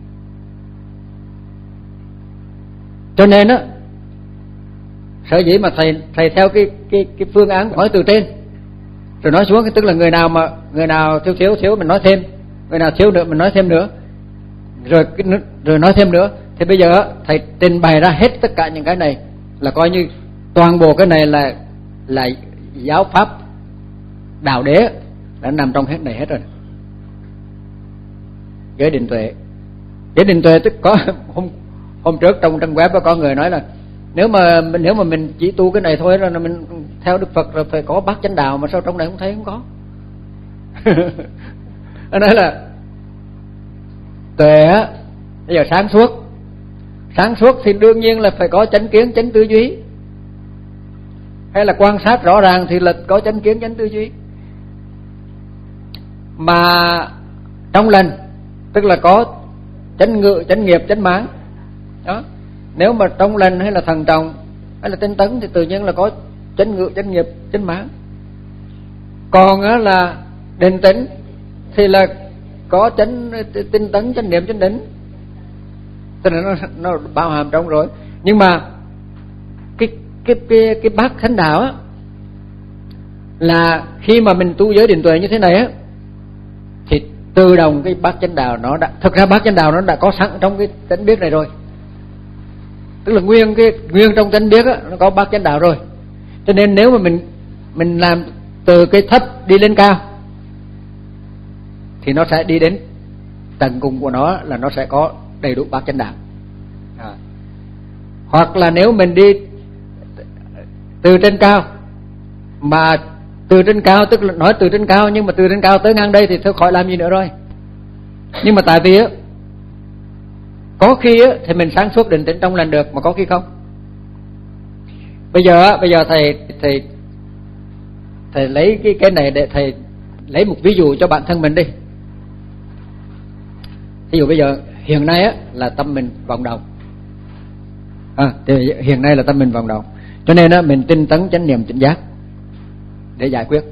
A: Cho nên á, sở dĩ mà thầy thầy theo cái cái cái phương án nói từ trên rồi nói xuống, tức là người nào mà người nào thiếu thiếu thiếu mình nói thêm, người nào thiếu nữa mình nói thêm nữa, rồi rồi nói thêm nữa. Thì bây giờ thầy trình bày ra hết tất cả những cái này là coi như toàn bộ cái này là là giáo pháp đạo đế đã nằm trong hết này hết rồi. Giới định tuệ, giới định tuệ tức có hôm hôm trước trong trang web có người nói là nếu mà nếu mà mình chỉ tu cái này thôi rồi là mình theo Đức Phật rồi phải có bát chánh đạo, mà sao trong này không thấy không có. Nói là tuệ á, bây giờ sáng suốt, sáng suốt thì đương nhiên là phải có chánh kiến chánh tư duy, hay là quan sát rõ ràng thì là có chánh kiến chánh tư duy. Mà trong lành tức là có chánh ngự chánh nghiệp chánh mãn đó. Nếu mà trong lành hay là thần trọng hay là tinh tấn thì tự nhiên là có chánh ngự chánh nghiệp chánh mãn. Còn á là định tĩnh thì là có chánh tinh tấn chánh niệm chánh định, tức là nó nó bao hàm trong rồi. Nhưng mà cái cái cái cái bát chánh đạo á, là khi mà mình tu giới định tuệ như thế này á, thì tự động cái bát chánh đạo nó đã, thực ra bát chánh đạo nó đã có sẵn trong cái tánh biết này rồi. Tức là nguyên cái nguyên trong tánh biết á, nó có bát chánh đạo rồi. Cho nên nếu mà mình mình làm từ cái thấp đi lên cao thì nó sẽ đi đến tận cùng của nó là nó sẽ có đầy đủ bát chánh đạo. À. Hoặc là nếu mình đi từ trên cao, mà từ trên cao tức là nói từ trên cao, nhưng mà từ trên cao tới ngang đây thì thôi khỏi làm gì nữa rồi. Nhưng mà tại vì á, có khi á thì mình sáng suốt định tĩnh trong lành được, mà có khi không. Bây giờ á, bây giờ thầy thầy thầy lấy cái cái này để thầy lấy một ví dụ cho bản thân mình đi. Ví dụ bây giờ hiện nay á là tâm mình vọng động. À, thì hiện nay là tâm mình vọng động. Cho nên á mình tinh tấn chánh niệm tỉnh giác để giải quyết.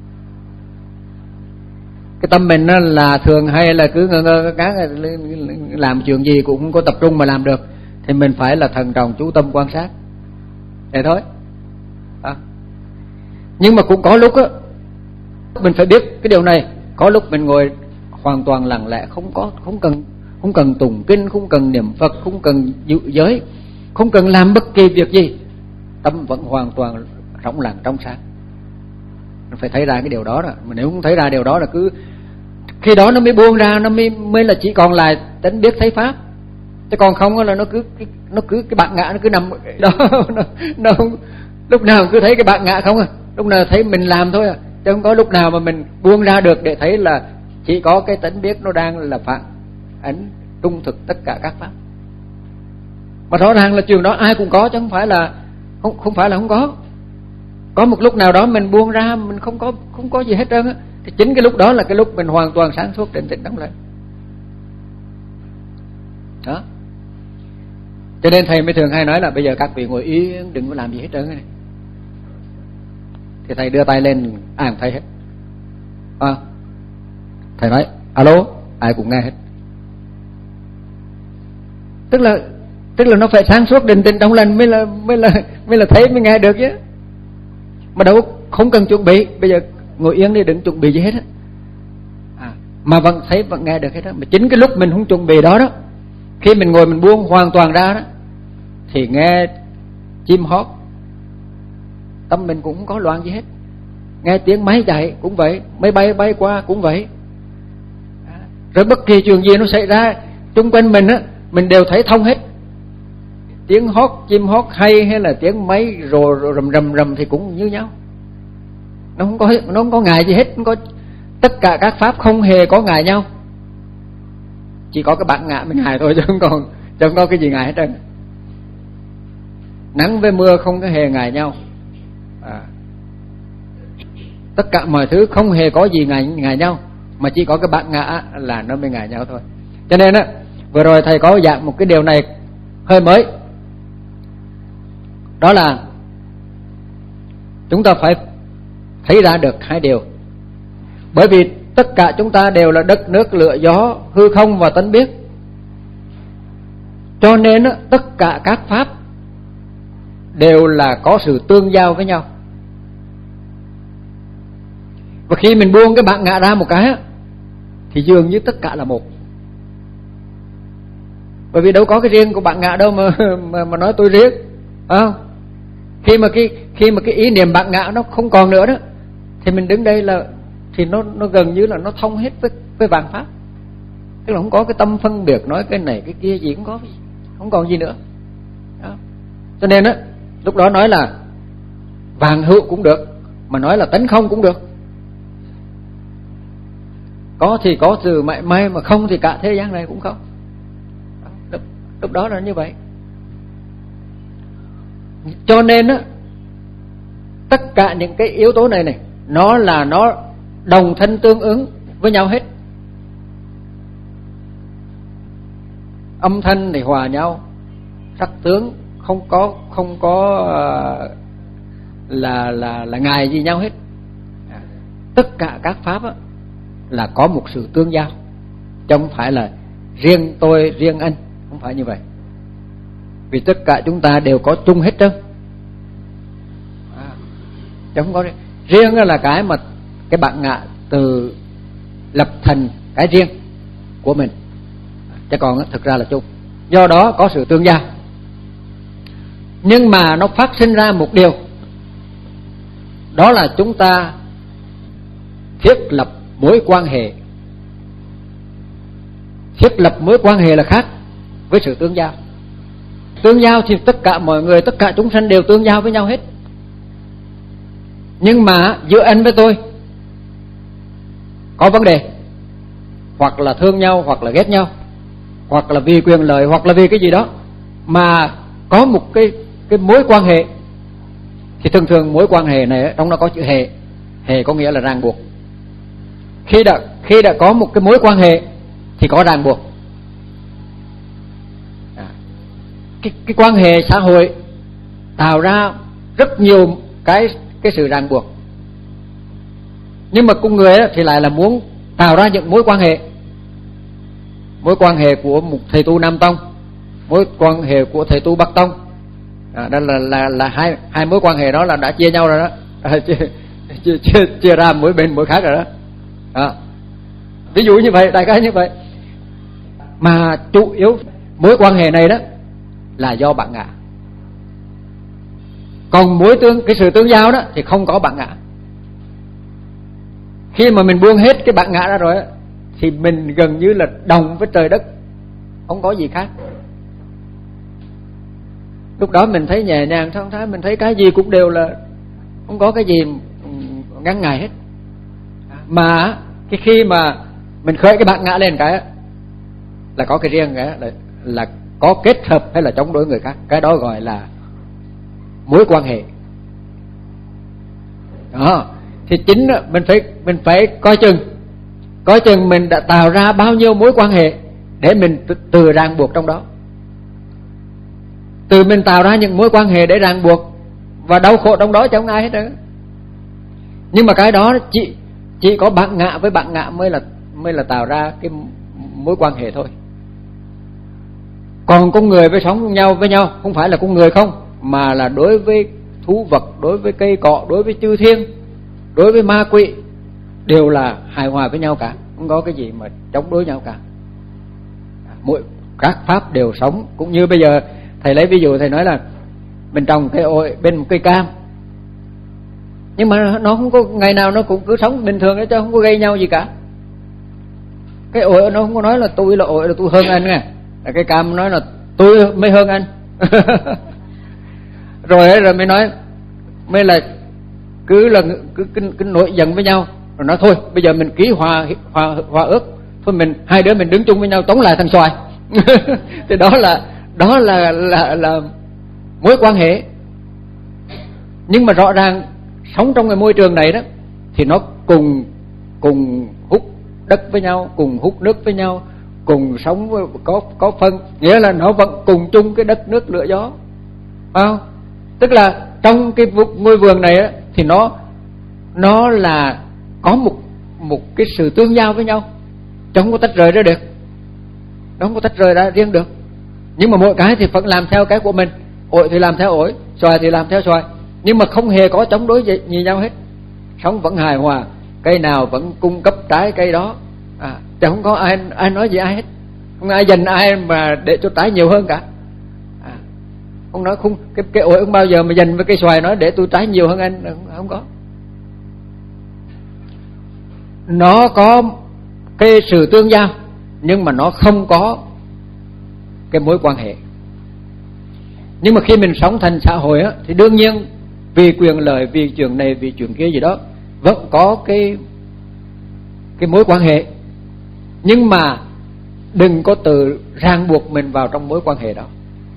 A: Cái tâm mình á là thường hay là cứ ngơ ngơ ngác làm chuyện gì cũng không có tập trung mà làm được, thì mình phải là thận trọng chú tâm quan sát. Vậy thôi. À. Nhưng mà cũng có lúc á mình phải biết cái điều này, có lúc mình ngồi hoàn toàn lặng lẽ, không có không cần không cần tụng kinh, không cần niệm Phật, không cần giữ giới, không cần làm bất kỳ việc gì, tâm vẫn hoàn toàn rỗng lặng trong sáng. Mình phải thấy ra cái điều đó rồi. Mà nếu không thấy ra điều đó là cứ khi đó nó mới buông ra, nó mới mới là chỉ còn lại tánh biết thấy pháp. Chứ còn không là nó cứ nó cứ cái bạn ngã nó cứ nằm đó, nó, nó không, lúc nào cứ thấy cái bạn ngã không à, lúc nào thấy mình làm thôi à, chứ không có lúc nào mà mình buông ra được để thấy là chỉ có cái tánh biết nó đang là phản ánh trung thực tất cả các pháp. Mà rõ ràng là trường đó ai cũng có, chứ không phải là không không phải là không có. Có một lúc nào đó mình buông ra, mình không có không có gì hết trơn á, thì chính cái lúc đó là cái lúc mình hoàn toàn sáng suốt định tĩnh đóng lại. Đó. Cho nên thầy mới thường hay nói là bây giờ các vị ngồi yên, đừng có làm gì hết trơn này. Thì thầy đưa tay lên ai cũng thấy hết. À, thầy nói alo, ai cũng nghe hết. Tức là tức là nó phải sáng suốt định tĩnh trong lành mới là mới là mới là thấy mới nghe được chứ. Mà đâu không cần chuẩn bị, bây giờ ngồi yên đi, đừng chuẩn bị gì hết á. À, mà vẫn thấy vẫn nghe được hết đó. Mà chính cái lúc mình không chuẩn bị đó đó, khi mình ngồi mình buông hoàn toàn ra đó, thì nghe chim hót, tâm mình cũng không có loạn gì hết. Nghe tiếng máy chạy cũng vậy, máy bay bay qua cũng vậy. À, rồi bất kỳ chuyện gì nó xảy ra xung quanh mình á, mình đều thấy thông hết. Tiếng hót chim hót hay hay là tiếng máy rồ, rồ rầm rầm rầm thì cũng như nhau. Nó không có nó không có ngại gì hết, không có, tất cả các pháp không hề có ngại nhau. Chỉ có cái bản ngã mình ngại thôi, chứ không còn chứ không có cái gì ngại hết trơn. Nắng với mưa không có hề ngại nhau. À, tất cả mọi thứ không hề có gì ngại ngại nhau, mà chỉ có cái bản ngã là nó mới ngại nhau thôi. Cho nên á, vừa rồi thầy có dạng một cái điều này hơi mới. Đó là chúng ta phải thấy ra được hai điều. Bởi vì tất cả chúng ta đều là đất nước lửa gió, hư không và tánh biết. Cho nên tất cả các pháp đều là có sự tương giao với nhau. Và khi mình buông cái bản ngã ra một cái thì dường như tất cả là một. Bởi vì đâu có cái riêng của bản ngã đâu mà mà, mà nói tôi riêng, phải không? Khi mà cái khi mà cái ý niệm bản ngã nó không còn nữa đó, thì mình đứng đây là thì nó nó gần như là nó thông hết với với vạn pháp. Tức là không có cái tâm phân biệt nói cái này cái kia gì, cũng có không còn gì nữa. Đó. Cho nên á, lúc đó nói là vạn hữu cũng được, mà nói là tánh không cũng được. Có thì có từ mãi may, mà không thì cả thế gian này cũng không. Lúc, lúc đó là như vậy. Cho nên á, tất cả những cái yếu tố này này, nó là nó đồng thân tương ứng với nhau hết. Âm thanh thì hòa nhau, sắc tướng không có không có uh, là là là ngài gì nhau hết. Tất cả các pháp á, là có một sự tương giao, chứ không phải là riêng tôi riêng anh, không phải như vậy. Vì tất cả chúng ta đều có chung hết trơn. À, chứ không có riêng. Riêng là cái mà cái bản ngã từ lập thành cái riêng của mình, chứ còn thực ra là chung. Do đó có sự tương giao. Nhưng mà nó phát sinh ra một điều, đó là chúng ta thiết lập mối quan hệ. Thiết lập mối quan hệ là khác với sự tương giao. Tương giao thì tất cả mọi người, tất cả chúng sanh đều tương giao với nhau hết. Nhưng mà giữa anh với tôi có vấn đề, hoặc là thương nhau, hoặc là ghét nhau, hoặc là vì quyền lợi, hoặc là vì cái gì đó, mà có một cái cái mối quan hệ. Thì thường thường mối quan hệ này trong nó có chữ hệ. Hệ có nghĩa là ràng buộc. Khi đã khi đã có một cái mối quan hệ thì có ràng buộc. À, cái cái quan hệ xã hội tạo ra rất nhiều cái cái sự ràng buộc. Nhưng mà con người thì lại là muốn tạo ra những mối quan hệ. Mối quan hệ của một thầy tu Nam Tông, mối quan hệ của thầy tu Bắc Tông. À, đó là là là hai hai mối quan hệ đó là đã chia nhau rồi đó. À, chia, chia, chia, chia ra mỗi bên mỗi khác rồi đó. À, ví dụ như vậy, đại khái như vậy. Mà chủ yếu mối quan hệ này đó là do bản ngã. Còn mối tương cái sự tương giao đó thì không có bản ngã. Khi mà mình buông hết cái bản ngã ra rồi đó, thì mình gần như là đồng với trời đất, không có gì khác. Lúc đó mình thấy nhẹ nhàng thông thái, mình thấy cái gì cũng đều là không có cái gì ngăn ngại hết. Mà cái khi mà mình khởi cái bản ngã lên cái là có cái riêng, cái là, là có kết hợp hay là chống đối người khác, cái đó gọi là mối quan hệ. Đó, thì chính mình phải mình phải coi chừng, coi chừng mình đã tạo ra bao nhiêu mối quan hệ để mình từ, từ ràng buộc trong đó. Từ mình tạo ra những mối quan hệ để ràng buộc và đau khổ trong đó chẳng ai hết đó. Nhưng mà cái đó chỉ chỉ có bản ngã với bản ngã mới là mới là tạo ra cái mối quan hệ thôi. Còn con người với sống với nhau với nhau không phải là con người không, mà là đối với thú vật, đối với cây cọ, đối với chư thiên, đối với ma quỷ đều là hài hòa với nhau cả, không có cái gì mà chống đối nhau cả. Mỗi các pháp đều sống. Cũng như bây giờ thầy lấy ví dụ, thầy nói là mình trồng cây ổi bên một cây cam, nhưng mà nó không có ngày nào nó cũng cứ sống bình thường đó, chứ không có gây nhau gì cả. Cái ổi nó không có nói là tôi là ổi là tôi hơn anh nghe, là cái cam nói là tôi mới hơn anh. rồi rồi mới nói mới là cứ là cứ, cứ, cứ nổi giận với nhau, rồi nói thôi bây giờ mình ký hòa hòa hòa ước, thôi mình hai đứa mình đứng chung với nhau tống lại thằng xoài. Thì đó là đó là là là mối quan hệ. Nhưng mà rõ ràng sống trong cái môi trường này đó thì nó cùng cùng hút đất với nhau, cùng hút nước với nhau, cùng sống với, có có phân, nghĩa là nó vẫn cùng chung cái đất nước lửa gió, phải không? Tức là trong cái ngôi vườn này á, thì nó nó là có một một cái sự tương giao với nhau, chứ không có tách rời ra được, nó không có tách rời ra riêng được. Nhưng mà mỗi cái thì vẫn làm theo cái của mình, ổi thì làm theo ổi, xoài thì làm theo xoài, nhưng mà không hề có chống đối gì, gì nhau hết, sống vẫn hài hòa, cây nào vẫn cung cấp trái cây đó, à, chứ không có ai ai nói gì ai hết, không ai dành ai mà để cho trái nhiều hơn cả. À, không nói không cái cái ổi không bao giờ mà dành với cây xoài nói để tôi trái nhiều hơn anh, không, không có. Nó có cái sự tương giao nhưng mà nó không có cái mối quan hệ. Nhưng mà khi mình sống thành xã hội á, thì đương nhiên vì quyền lợi, vì chuyện này, vì chuyện kia gì đó, vẫn có cái cái mối quan hệ. Nhưng mà đừng có tự ràng buộc mình vào trong mối quan hệ đó.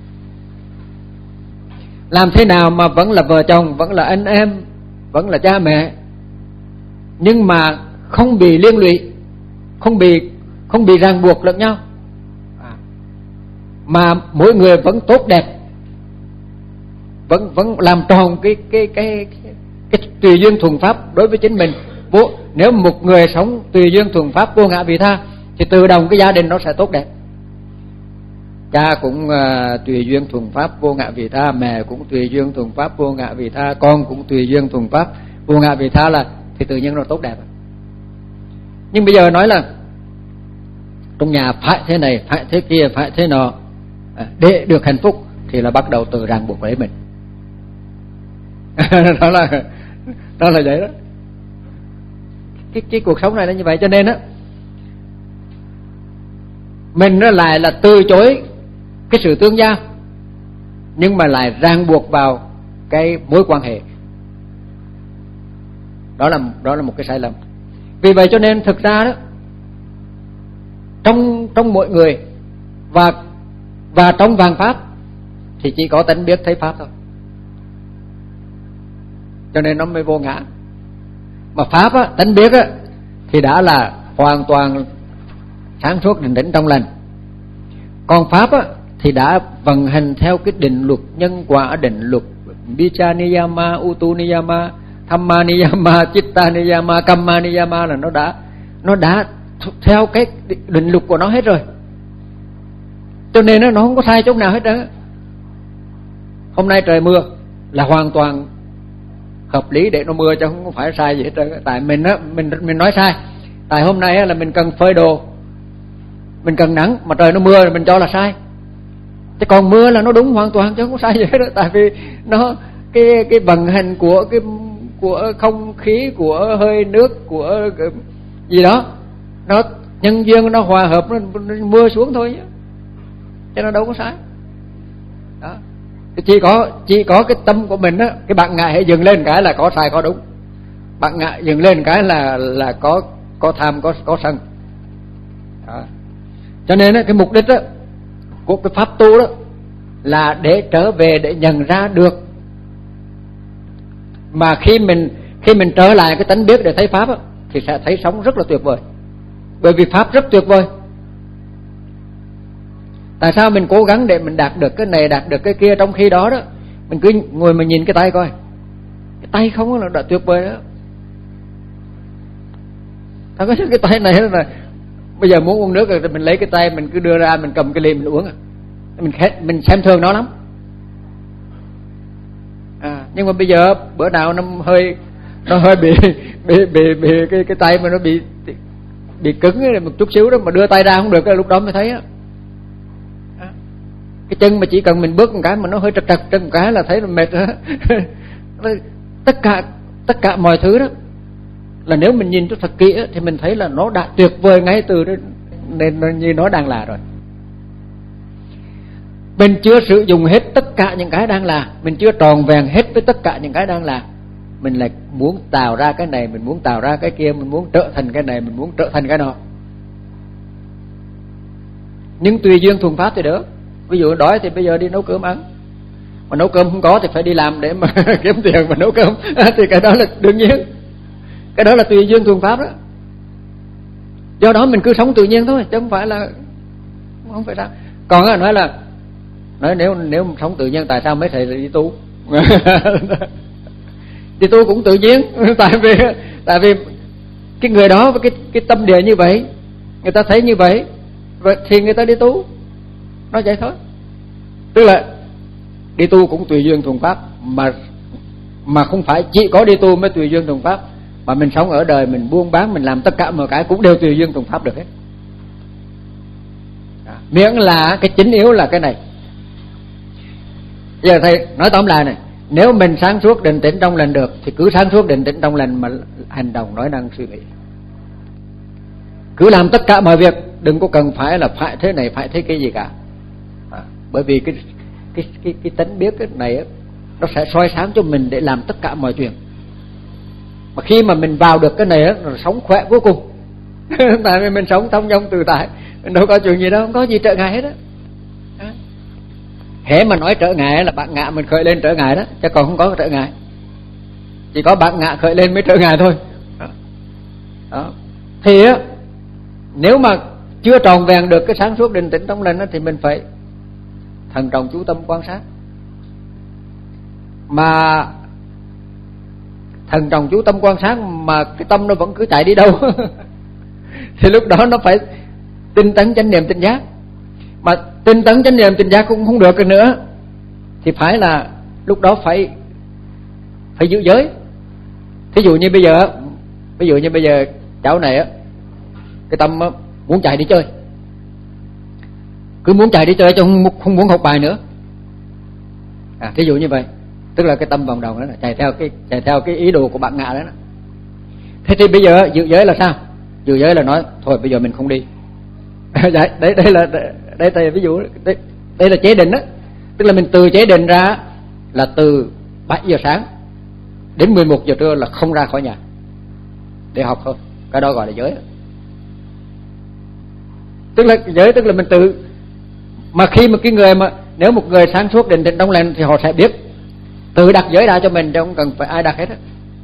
A: Làm thế nào mà vẫn là vợ chồng, vẫn là anh em, vẫn là cha mẹ, nhưng mà không bị liên lụy, không bị không bị ràng buộc lẫn nhau, à, mà mỗi người vẫn tốt đẹp, vẫn vẫn làm tròn cái cái cái cái, cái tùy duyên thuần pháp đối với chính mình. Vô, nếu một người sống tùy duyên thuần pháp vô ngã vị tha thì tự động cái gia đình nó sẽ tốt đẹp. Cha cũng uh, tùy duyên thuần pháp vô ngã vị tha, mẹ cũng tùy duyên thuần pháp vô ngã vị tha, con cũng tùy duyên thuần pháp vô ngã vị tha, là thì tự nhiên nó tốt đẹp. Nhưng bây giờ nói là trong nhà phải thế này, phải thế kia, phải thế nọ, à, để được hạnh phúc, thì là bắt đầu tự ràng buộc lấy mình. đó là đó là vậy đó. Cái cái cuộc sống này là như vậy, cho nên á mình nó lại là từ chối cái sự tương giao, nhưng mà lại ràng buộc vào cái mối quan hệ. Đó là đó là một cái sai lầm. Vì vậy cho nên thực ra đó, trong trong mỗi người và và trong vạn pháp thì chỉ có tánh biết thấy pháp thôi, cho nên nó mới vô ngã. Mà pháp á, tánh biết á, thì đã là hoàn toàn sáng suốt định tĩnh trong lành. Còn pháp á, thì đã vận hành theo cái định luật nhân quả, định luật Vicca Niyama, Utu Niyama, Thamma Niyama, Chitta Niyama, Kamma Niyama, là nó đã nó đã theo cái định luật của nó hết rồi. Cho nên nó, nó không có sai chỗ nào hết đó. Hôm nay trời mưa là hoàn toàn hợp lý để nó mưa, chứ không phải sai gì hết trơn. Tại mình á, mình mình nói sai. Tại hôm nay á, là mình cần phơi đồ, mình cần nắng, mà trời nó mưa mình cho là sai. Chứ còn mưa là nó đúng hoàn toàn, chứ không có sai gì hết đó. Tại vì nó cái cái vận hành của cái của không khí, của hơi nước, của gì đó, nó nhân duyên nó hòa hợp, nó, nó mưa xuống thôi, chứ nó đâu có sai. Đó. Chỉ có chỉ có cái tâm của mình á, cái bạn ngại hãy dừng lên cái là có sai có đúng, bạn ngại dừng lên cái là là có có tham có có sân. Đó. Cho nên á, cái mục đích á của cái pháp tu đó là để trở về, để nhận ra được. Mà khi mình khi mình trở lại cái tánh biết để thấy pháp á, thì sẽ thấy sống rất là tuyệt vời. Bởi vì pháp rất tuyệt vời. Tại sao mình cố gắng để mình đạt được cái này, đạt được cái kia, trong khi đó đó mình cứ ngồi mà nhìn cái tay coi, cái tay không là đã tuyệt vời đó. Ta có cái tay này là Bây giờ muốn uống nước thì mình lấy cái tay mình cứ đưa ra, mình cầm cái ly mình uống à. Mình mình xem thường nó lắm. À, nhưng mà bây giờ bữa nào nó hơi nó hơi bị bị bị, bị cái cái tay mà nó bị bị cứng một chút xíu đó, mà đưa tay ra không được, lúc đó mới thấy á. Cái chân mà chỉ cần mình bước một cái mà nó hơi trật trật chân một cái là thấy là mệt đó. tất cả tất cả mọi thứ đó là nếu mình nhìn cho thật kỹ thì mình thấy là nó đã tuyệt vời ngay từ đó, nên như nó đang là rồi. Mình chưa sử dụng hết tất cả những cái đang là, mình chưa tròn vẹn hết với tất cả những cái đang là, mình lại muốn tạo ra cái này, mình muốn tạo ra cái kia, mình muốn trở thành cái này, mình muốn trở thành cái nọ. Nhưng tùy duyên thuần pháp thì đỡ. Ví dụ đói thì bây giờ đi nấu cơm ăn, mà nấu cơm không có thì phải đi làm để mà kiếm tiền mà nấu cơm. Thì cái đó là đương nhiên, cái đó là tùy duyên thuần pháp đó. Do đó mình cứ sống tự nhiên thôi, chứ không phải là không phải sao. Còn á, nói là nói nếu nếu sống tự nhiên tại sao mấy thầy lại đi tu? Đi tu cũng tự nhiên, tại vì tại vì cái người đó với cái cái tâm địa như vậy, người ta thấy như vậy thì người ta đi tu. Nó vậy thôi. Tức là đi tu cũng tùy duyên thuần pháp, mà mà không phải chỉ có đi tu mới tùy duyên thuần pháp, mà mình sống ở đời, mình buôn bán, mình làm tất cả mọi cái cũng đều tùy duyên thuần pháp được hết. À, miễn là cái chính yếu là cái này. Giờ thầy nói tóm lại này, nếu mình sáng suốt định tĩnh trong lành được thì cứ sáng suốt định tĩnh trong lành mà hành động, nói năng, suy nghĩ. Cứ làm tất cả mọi việc, đừng có cần phải là phải thế này, phải thế cái gì cả. À, bởi vì cái cái cái cái tánh biết cái này á, nó sẽ soi sáng cho mình để làm tất cả mọi chuyện. Mà khi mà mình vào được cái này á, nó sống khỏe vô cùng. Tại vì mình sống thông dong tự tại, mình đâu có chuyện gì đâu, không có gì trở ngại hết á. Hễ mà nói trở ngại là bạn ngạ mình khởi lên trở ngại đó, chứ còn không có trở ngại. Chỉ có bạn ngạ khởi lên mới trở ngại thôi. Đó. Đó. Thì á, nếu mà chưa tròn vẹn được cái sáng suốt định tĩnh trong lành thì mình phải thận trọng chú tâm quan sát. Mà thận trọng chú tâm quan sát mà cái tâm nó vẫn cứ chạy đi đâu thì lúc đó nó phải tinh tấn chánh niệm tỉnh giác. Mà tinh tấn chánh niệm tỉnh giác cũng không được nữa thì phải là lúc đó phải phải giữ giới. Thí dụ như bây giờ ví dụ như bây giờ cháu này á, cái tâm á, muốn chạy đi chơi, cứ muốn chạy đi chơi chứ không, không muốn học bài nữa. À, thí dụ như vậy, tức là cái tâm vòng đồng đó là chạy theo cái chạy theo cái ý đồ của bạn ngạ đó, đó. Thế thì bây giờ giữ giới là sao? Giữ giới là nói thôi bây giờ mình không đi. đấy, đấy đây là đây đây ví dụ đây, đây là chế định đó. Tức là mình từ chế định ra là từ bảy giờ sáng đến mười một giờ trưa là không ra khỏi nhà để học thôi. Cái đó gọi là giới. Tức là giới tức là mình tự, mà khi mà cái người mà nếu một người sáng suốt định tĩnh trong lành thì họ sẽ biết tự đặt giới ra cho mình, chứ không cần phải ai đặt hết á.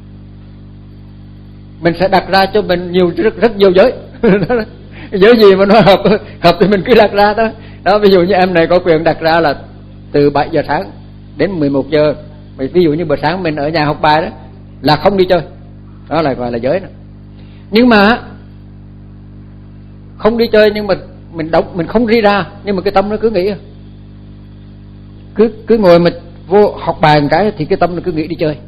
A: Mình sẽ đặt ra cho mình nhiều rất rất nhiều giới. Giới gì mà nó hợp hợp thì mình cứ đặt ra đó. Đó, ví dụ như em này có quyền đặt ra là từ bảy giờ sáng đến mười một giờ. Ví dụ như bữa sáng mình ở nhà học bài đó là không đi chơi. Đó là gọi là giới đó. Nhưng mà không đi chơi nhưng mà mình đóng, mình không đi ra, nhưng mà cái tâm nó cứ nghĩ, cứ cứ ngồi mình vô học bài một cái thì cái tâm nó cứ nghĩ đi chơi.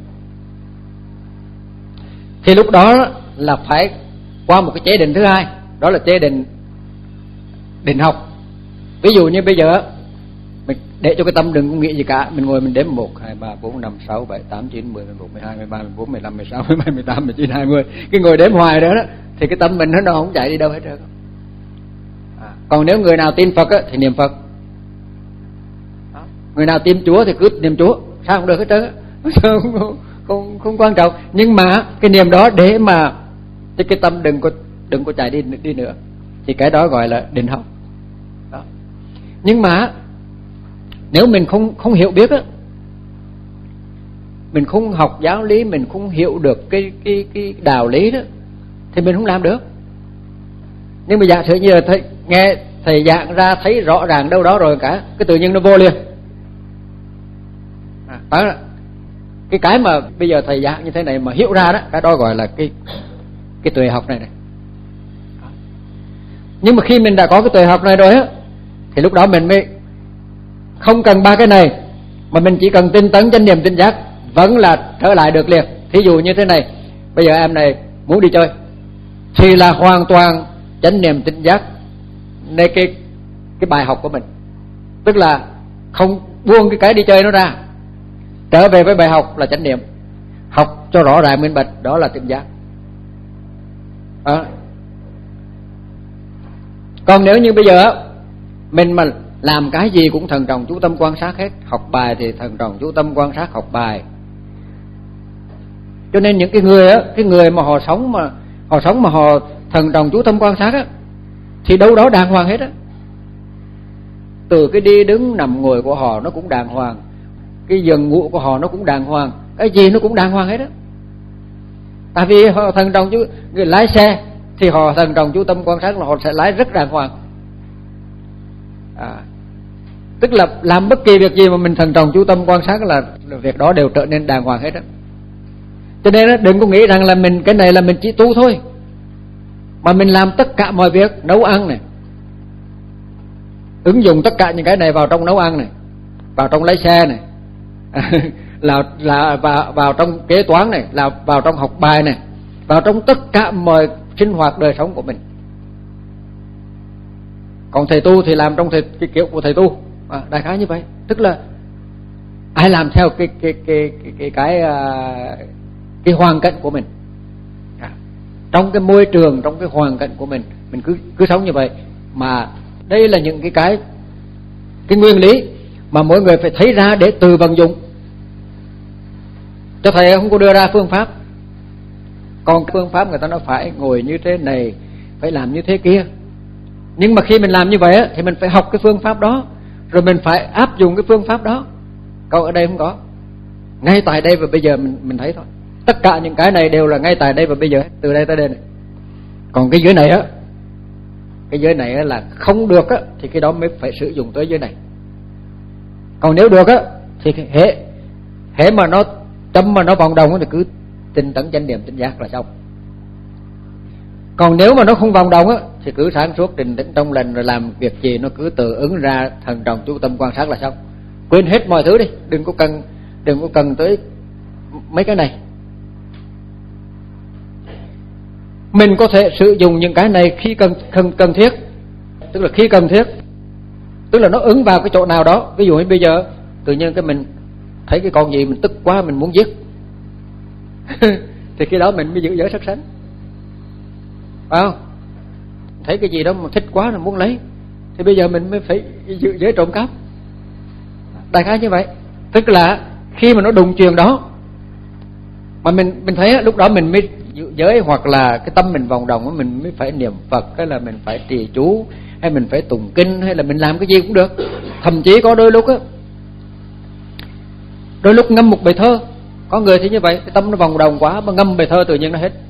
A: Thì lúc đó là phải qua một cái chế định thứ hai, đó là chế định định học. Ví dụ như bây giờ mình để cho cái tâm đừng có nghĩ gì cả, mình ngồi mình đếm một, hai, ba, bốn, năm, sáu, bảy, tám, chín, mười, mười một, mười hai, mười ba, mười bốn, mười lăm, mười sáu, mười bảy, mười tám, mười chín, hai mươi. Cái ngồi đếm hoài đó, đó thì cái tâm mình nó, nó không chạy đi đâu hết trơn. À, còn nếu người nào tin Phật á, thì niệm Phật. Đó. Người nào tin Chúa thì cứ niệm Chúa, sao không được hết trơn á. Không, không, không, không quan trọng. Nhưng mà cái niệm đó để mà cái, cái tâm đừng có đừng có chạy đi đi nữa, thì cái đó gọi là định học. Đó. Nhưng mà nếu mình không không hiểu biết á, mình không học giáo lý, mình không hiểu được cái cái cái đạo lý đó, thì mình không làm được. Nhưng mà giả sử như là thầy nghe thầy giảng ra thấy rõ ràng đâu đó rồi cả, cái tự nhiên nó vô liền. À, đó, cái cái mà bây giờ thầy giảng như thế này mà hiểu ra đó, cái đó gọi là cái cái tuệ học này này. Nhưng mà khi mình đã có cái tuệ học này rồi á, thì lúc đó mình mới không cần ba cái này, mà mình chỉ cần tinh tấn chánh niệm tỉnh giác, vẫn là trở lại được liền. Thí dụ như thế này, bây giờ em này muốn đi chơi thì là hoàn toàn chánh niệm tỉnh giác nơi cái cái bài học của mình, tức là không buông cái cái đi chơi nó ra, trở về với bài học là chánh niệm, học cho rõ ràng minh bạch, đó là tỉnh giác. À. Còn nếu như bây giờ mình mà làm cái gì cũng thần trọng chú tâm quan sát hết, học bài thì thần trọng chú tâm quan sát học bài, cho nên những cái người á, cái người mà họ sống mà họ sống mà họ thần trọng chú tâm quan sát á, thì đâu đó đàng hoàng hết á. Từ cái đi đứng nằm ngồi của họ nó cũng đàng hoàng, cái giường ngủ của họ nó cũng đàng hoàng, cái gì nó cũng đàng hoàng hết á. Tại vì họ thần trọng chú người lái xe thì họ thần trọng chú tâm quan sát là họ sẽ lái rất đàng hoàng. À, tức là làm bất kỳ việc gì mà mình thần trọng chú tâm quan sát là việc đó đều trở nên đàng hoàng hết á. Cho nên đó, đừng có nghĩ rằng là mình cái này là mình chỉ tu thôi, mà mình làm tất cả mọi việc, nấu ăn này, ứng dụng tất cả những cái này vào trong nấu ăn này, vào trong lái xe này, là là vào vào trong kế toán này, là vào trong học bài này, vào trong tất cả mọi sinh hoạt đời sống của mình. Còn thầy tu thì làm trong thầy, cái kiểu của thầy tu, à, đại khái như vậy. Tức là ai làm theo cái cái cái cái cái cái, cái, cái hoàn cảnh của mình, à, trong cái môi trường, trong cái hoàn cảnh của mình, mình cứ cứ sống như vậy. Mà đây là những cái cái cái nguyên lý mà mỗi người phải thấy ra để từ vận dụng. Cho thầy không có đưa ra phương pháp, còn phương pháp người ta nói phải ngồi như thế này, phải làm như thế kia. Nhưng mà khi mình làm như vậy á, thì mình phải học cái phương pháp đó, rồi mình phải áp dụng cái phương pháp đó. Còn ở đây không có, ngay tại đây và bây giờ mình mình thấy thôi. Tất cả những cái này đều là ngay tại đây và bây giờ, từ đây tới đây này. Còn cái dưới này á, cái dưới này á là không được á, thì cái đó mới phải sử dụng tới dưới này. Còn nếu được á, thì hệ hệ mà nó tâm mà nó vòng đồng thì cứ tinh tấn chánh niệm tỉnh giác là xong. Còn nếu mà nó không vòng đồng á, thì cứ sáng suốt định tĩnh trong lành, rồi làm việc gì nó cứ tự ứng ra, thần trọng chú tâm quan sát là xong. Quên hết mọi thứ đi, đừng có cần đừng có cần tới mấy cái này. Mình có thể sử dụng những cái này khi cần cần cần thiết, tức là khi cần thiết, tức là nó ứng vào cái chỗ nào đó. Ví dụ như bây giờ tự nhiên cái mình thấy cái con gì mình tức quá, mình muốn giết thì khi đó mình mới giữ giới sát sanh, phải không? Thấy cái gì đó mà thích quá là muốn lấy, thì bây giờ mình mới phải giữ giới trộm cắp. Đại khái như vậy. Tức là khi mà nó đụng chuyền đó mà mình mình thấy lúc đó mình mới giữ giới, hoặc là cái tâm mình vòng đồng, mình mới phải niệm Phật, hay là mình phải trì chú, hay mình phải tụng kinh, hay là mình làm cái gì cũng được. Thậm chí có đôi lúc á, đôi lúc ngâm một bài thơ, có người thì như vậy, cái tâm nó vòng đồng quá mà ngâm bài thơ tự nhiên nó hết.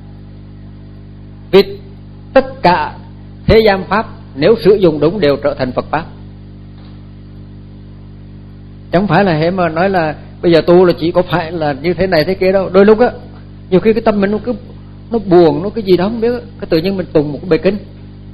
A: Vì tất cả thế gian pháp nếu sử dụng đúng đều trở thành Phật pháp. Chẳng phải là hệ mà nói là bây giờ tu là chỉ có phải là như thế này thế kia đâu. Đôi lúc á, nhiều khi cái tâm mình nó cứ nó buồn, nó cái gì đó không biết, cái tự nhiên mình tụng một cái bài kinh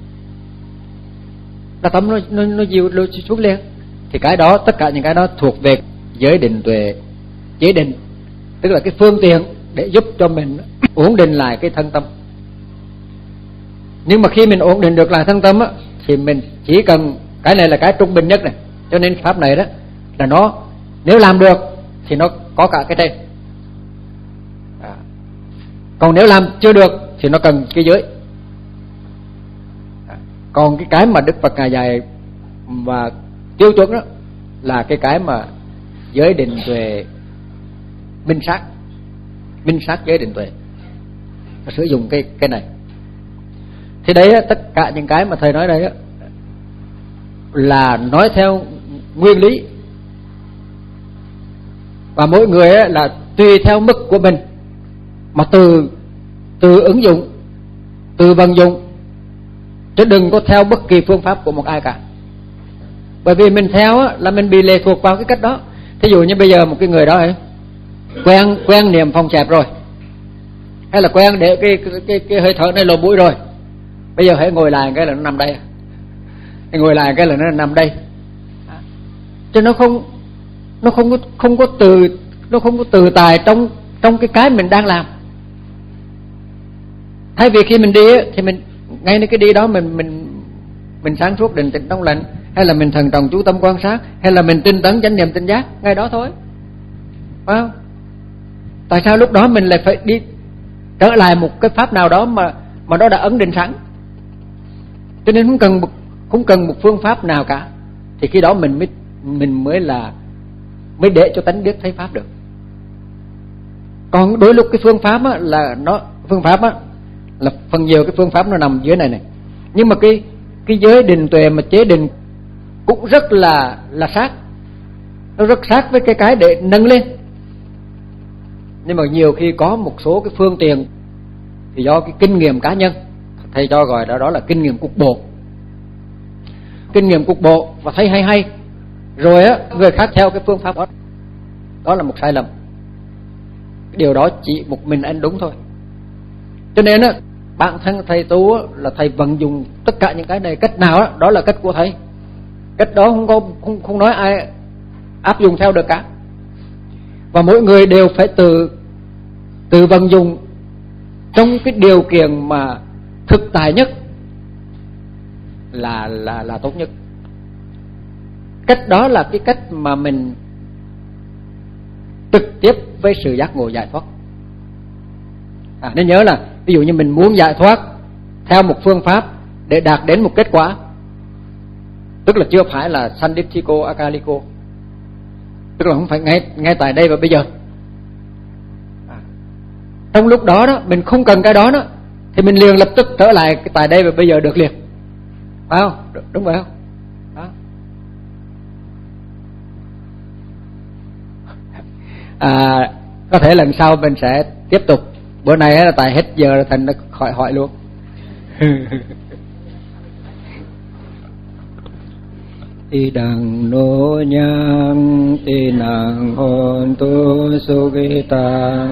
A: là tâm nó nó nó dịu xuống liền. Thì cái đó, tất cả những cái đó thuộc về giới định tuệ chế định, tức là cái phương tiện để giúp cho mình ổn định lại cái thân tâm. Nhưng mà khi mình ổn định được lại thân tâm á, thì mình chỉ cần cái này là cái trung bình nhất này. Cho nên pháp này đó là nó nếu làm được thì nó có cả cái trên, à. Còn nếu làm chưa được thì nó cần cái dưới, à. Còn cái cái mà Đức Phật Ngài dạy và tiêu chuẩn đó là cái cái mà giới định tuệ minh sát, minh sát giới định tuệ, sử dụng cái cái này. Thì đấy, tất cả những cái mà thầy nói đây là nói theo nguyên lý, và mỗi người là tùy theo mức của mình mà từ từ ứng dụng, từ vận dụng, chứ đừng có theo bất kỳ phương pháp của một ai cả. Bởi vì mình theo là mình bị lệ thuộc vào cái cách đó. Thí dụ như bây giờ một cái người đó ấy, quen quen niệm phòng xẹp rồi, hay là quen để cái cái cái, cái hơi thở này lồ mũi rồi, Bây giờ hãy ngồi lại cái là nó nằm đây, hãy ngồi lại cái là nó nằm đây. Chứ nó không nó không có không có từ nó không có tự tại trong trong cái cái mình đang làm. Thay vì khi mình đi thì mình ngayในcái đi đó mình mình mình sáng suốt định tĩnh trong lành, hay là mình thần trọng chú tâm quan sát, hay là mình tinh tấn chánh niệm tỉnh giác ngay đó thôi, phải không? Tại sao lúc đó mình lại phải đi trở lại một cái pháp nào đó mà mà nó đã ấn định sẵn? Cho nên không cần một, không cần một phương pháp nào cả, thì khi đó mình mới mình mới là mới để cho tánh biết thấy pháp được. Còn đôi lúc cái phương pháp á, là nó phương pháp á, là phần nhiều cái phương pháp nó nằm dưới này này, nhưng mà cái cái giới định tuệ mà chế định cũng rất là là sát, nó rất sát với cái cái để nâng lên. Nhưng mà nhiều khi có một số cái phương tiện thì do cái kinh nghiệm cá nhân, thầy cho gọi đó đó là kinh nghiệm cục bộ, kinh nghiệm cục bộ và thấy hay hay rồi á, người khác theo cái phương pháp đó, đó là một sai lầm. Điều đó chỉ một mình anh đúng thôi. Cho nên á, bản thân thầy tu á, là thầy vận dụng tất cả những cái này cách nào á, đó là cách của thầy. Cách đó không có không không nói ai áp dụng theo được cả. Và mỗi người đều phải tự tự vận dụng trong cái điều kiện mà thực tại nhất là là là tốt nhất. Cách đó là cái cách mà mình trực tiếp với sự giác ngộ giải thoát. À, nên nhớ là ví dụ như mình muốn giải thoát theo một phương pháp để đạt đến một kết quả, tức là chưa phải là Sandiptiko Akaliko, tức là không phải ngay ngay tại đây và bây giờ. À, trong lúc đó đó mình không cần cái đó đó thì mình liền lập tức trở lại cái tại đây và bây giờ được liền, phải không? Đúng vậy không? Đó. À, có thể lần sau mình sẽ tiếp tục. Bữa nay là tại hết giờ rồi thành nó khỏi hỏi luôn. Ti đằng nô nhang ti nàng hồn tu sukita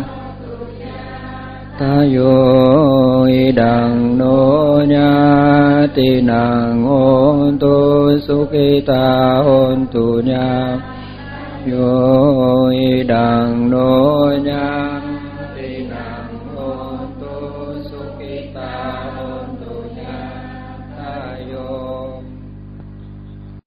A: ta yo i đằng nô nha ti nàng hồn tu sukita hồn tu nha yo i đằng nô nha